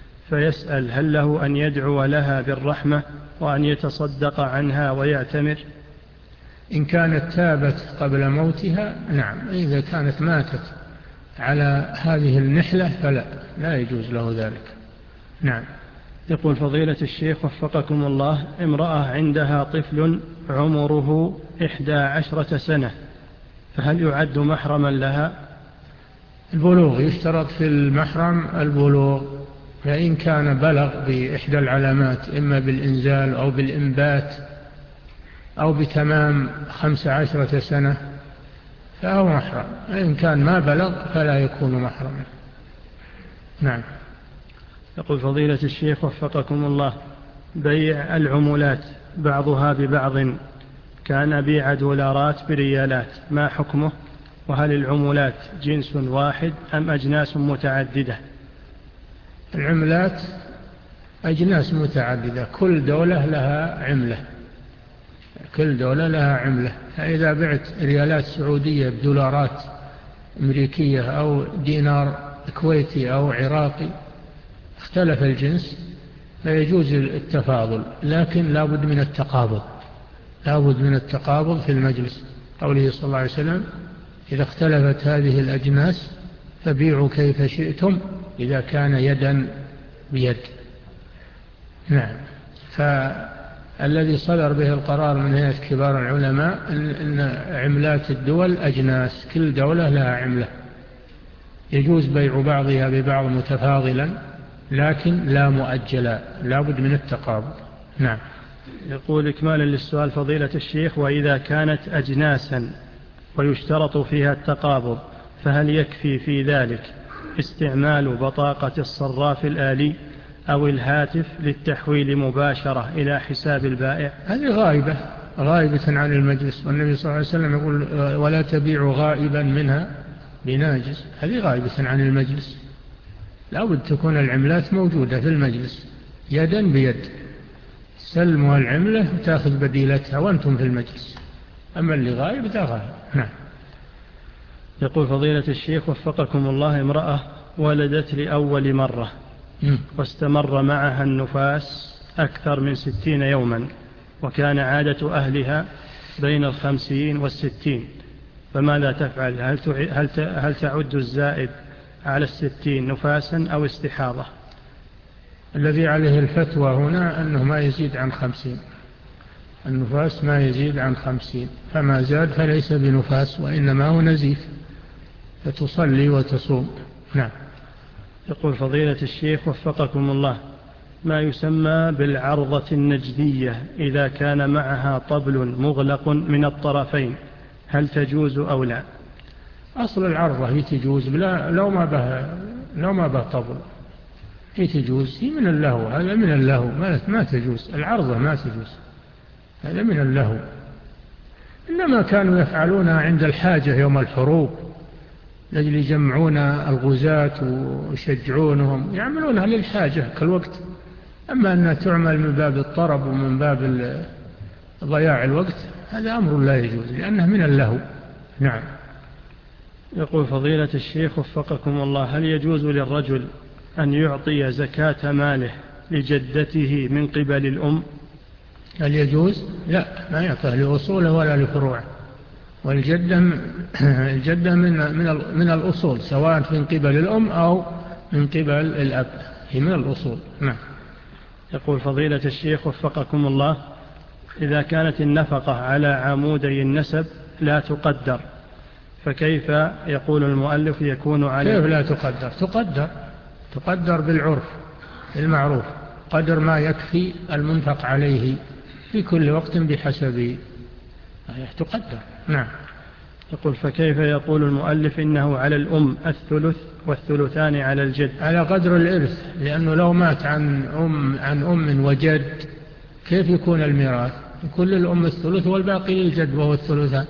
فيسأل هل له أن يدعو لها بالرحمة وأن يتصدق عنها ويعتمر؟ إن كانت تابت قبل موتها نعم، إذا كانت ماتت على هذه النحلة فلا لا يجوز له ذلك. نعم. يقول فضيلة الشيخ وفقكم الله، امرأة عندها طفل عمره إحدى عشرة سنة، فهل يعد محرما لها؟ البلوغ، يشترط في المحرم البلوغ، فإن كان بلغ بإحدى العلامات إما بالإنزال أو بالإنبات أو بتمام خمس عشرة سنة فهو محرم، إن كان ما بلغ فلا يكون محرما. نعم. يقول فضيلة الشيخ وفقكم الله، بيع العملات بعضها ببعض كان بيع دولارات بريالات، ما حكمه؟ وهل العملات جنس واحد أم أجناس متعددة؟ العملات أجناس متعددة، كل دولة لها عملة، كل دولة لها عملة. فإذا بعت ريالات سعودية بدولارات أمريكية أو دينار كويتي أو عراقي اختلف الجنس فيجوز التفاضل، لكن لا بد من التقابض، لا بد من التقابض في المجلس. قوله صلى الله عليه وسلم إذا اختلفت هذه الأجناس فبيعوا كيف شئتم إذا كان يدا بيد. نعم. فالذي صدر به القرار من هيئة كبار العلماء أن عملات الدول أجناس، كل دولة لها عملة، يجوز بيع بعضها ببعض متفاضلا لكن لا مؤجلا، لا بد من التقابض. نعم. يقول إكمالا للسؤال فضيلة الشيخ، وإذا كانت أجناسا ويشترط فيها التقابض فهل يكفي في ذلك استعمال بطاقة الصراف الآلي أو الهاتف للتحويل مباشرة إلى حساب البائع؟ هذه غائبة، غائبة عن المجلس، والنبي صلى الله عليه وسلم يقول ولا تبيع غائبا منها بناجز، هذه غائبة عن المجلس. لا بد تكون العملات موجودة في المجلس يدا بيد، سلموا العملة وتأخذ بديلتها وأنتم في المجلس، أما اللي غائب ده غائب. نعم. يقول فضيلة الشيخ وفقكم الله، امرأة ولدت لأول مرة واستمر معها النفاس أكثر من ستين يوما، وكان عادة أهلها بين الخمسين والستين، فماذا تفعل؟ هل هل هل تعد الزائد على الستين نفاسا أو استحاضة؟ الذي عليه الفتوى هنا أنه ما يزيد عن خمسين، النفاس ما يزيد عن خمسين، فما زاد فليس بنفاس وإنما هو نزيف، فتصلي وتصوم. نعم. يقول فضيلة الشيخ وفقكم الله، ما يسمى بالعرضة النجدية إذا كان معها طبل مغلق من الطرفين هل تجوز أو لا؟ أصل العرضة هي تجوز لا لو ما به لو ما به طبل، هي تجوز، هي من اللهو، هذا من اللهو، ما, ما تجوز العرضة، ما تجوز، هذا من اللهو. إنما كانوا يفعلونها عند الحاجة يوم الحروب لأجل يجمعون الغزاة ويشجعونهم، يعملونها للحاجة كالوقت. أما أنها تعمل من باب الطرب ومن باب ضياع الوقت هذا أمر لا يجوز لأنه من اللهو. نعم. يقول فضيلة الشيخ وفقكم الله، هل يجوز للرجل أن يعطي زكاة ماله لجدته من قبل الأم؟ هل يجوز؟ لا، ما يعطيه لأصوله ولا لفروعه، والجدة الجدة من من من الأصول سواء من قبل الأم أو من قبل الأب، هي من الأصول. نعم. يقول فضيلة الشيخ وفقكم الله، إذا كانت النفقة على عمودي النسب لا تقدر فكيف يقول المؤلف يكون عليه؟ كيف لا تقدر؟ تقدر تقدر بالعرف المعروف، قدر ما يكفي المنفق عليه في كل وقت بحسبه، تقدر. نعم. يقول فكيف يقول المؤلف إنه على الأم الثلث والثلثان على الجد؟ على قدر الإرث، لأنه لو مات عن أم عن أم وجد كيف يكون الميراث؟ يكون للأم الثلث والباقي للجد وهو الثلثان،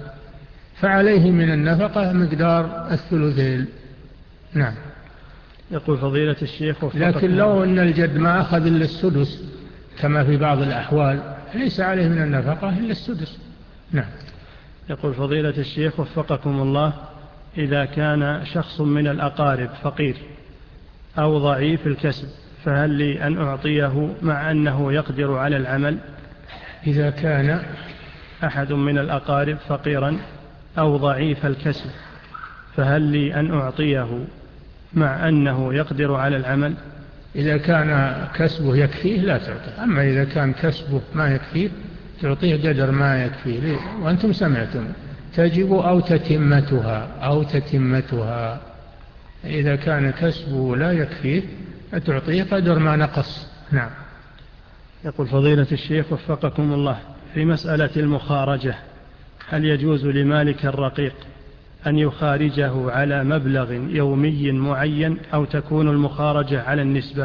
فعليه من النفقة مقدار الثلثين. نعم. يقول فضيلة الشيخ لكن لو أن الجد ما أخذ إلا السدس كما في بعض الأحوال ليس عليه من النفقة إلا السدس. نعم. يقول فضيلة الشيخ وفقكم الله، إذا كان شخص من الأقارب فقير أو ضعيف الكسب فهل لي أن أعطيه مع أنه يقدر على العمل؟ إذا كان أحد من الأقارب فقيرا أو ضعيف الكسب فهل لي أن أعطيه مع أنه يقدر على العمل؟ إذا كان كسبه يكفيه لا تعطيه، أما إذا كان كسبه ما يكفيه تعطيه قدر ما يكفيه. وأنتم سمعتم تجب أو تتمتها أو تتمتها، إذا كان كسبه لا يكفيه تعطيه قدر ما نقص. نعم. يقول فضيلة الشيخ وفقكم الله، في مسألة المخارجة هل يجوز لمالك الرقيق أن يخارجه على مبلغ يومي معين أو تكون المخارجة على النسبة؟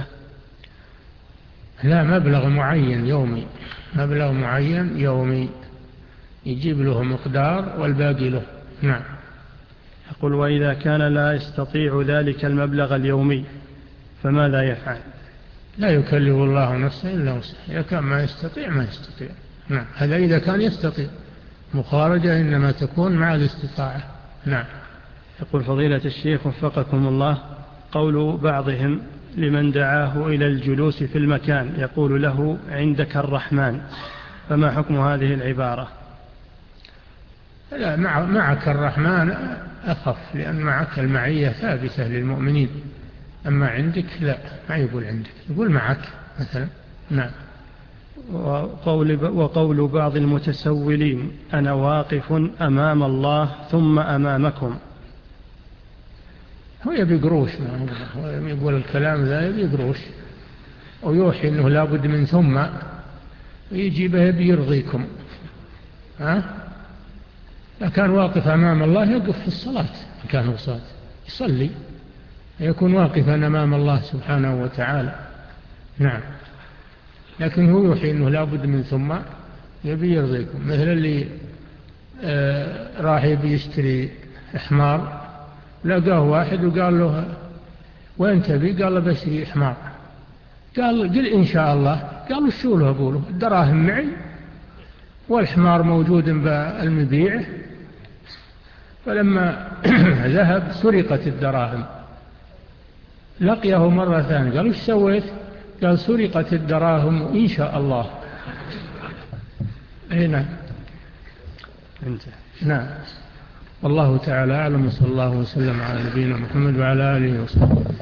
لا، مبلغ معين يومي، مبلغ معين يومي يجيب له مقدار والباقي له. نعم. يقول وإذا كان لا يستطيع ذلك المبلغ اليومي فماذا يفعل؟ لا يكلف الله نفسا إلا وسعها، إذا كان ما يستطيع ما يستطيع. نعم. هذا إذا كان يستطيع، مخارجة إنما تكون مع الاستطاعة. نعم. يقول فضيلة الشيخ وفقكم الله، قول بعضهم لمن دعاه إلى الجلوس في المكان يقول له عندك الرحمن، فما حكم هذه العبارة؟ لا، معك الرحمن أخف، لأن معك المعية ثابتة للمؤمنين، أما عندك لا، ما يقول عندك، يقول معك مثلا. نعم. وقول, وقول بعض المتسولين أنا واقف أمام الله ثم أمامكم، هو يبي قروش، هو يقول الكلام ذا يبي قروش، ويوحي أنه لابد من ثم ويجيبه يبي يرضيكم. ها؟ كان واقف أمام الله يقف في الصلاة، كان وصاد يصلي يكون واقفا أمام الله سبحانه وتعالى. نعم. لكن هو يوحي أنه لابد من ثم يبي يرضيكم، مثل اللي آه راح يبي يشتري حمار، لقاه واحد وقال له وين تبي؟ قال له بشتري حمار. قال قل إن شاء الله. قال له شو له؟ أقوله الدراهم معي والحمار موجود بالمبيع. فلما ذهب سرقت الدراهم، لقيه مرة ثانية قال وش سويت؟ قال سرقت الدراهم إن شاء الله. أي نعم. انت نعم. والله تعالى أعلم، صلى الله وسلم على نبينا محمد وعلى آله وصحبه.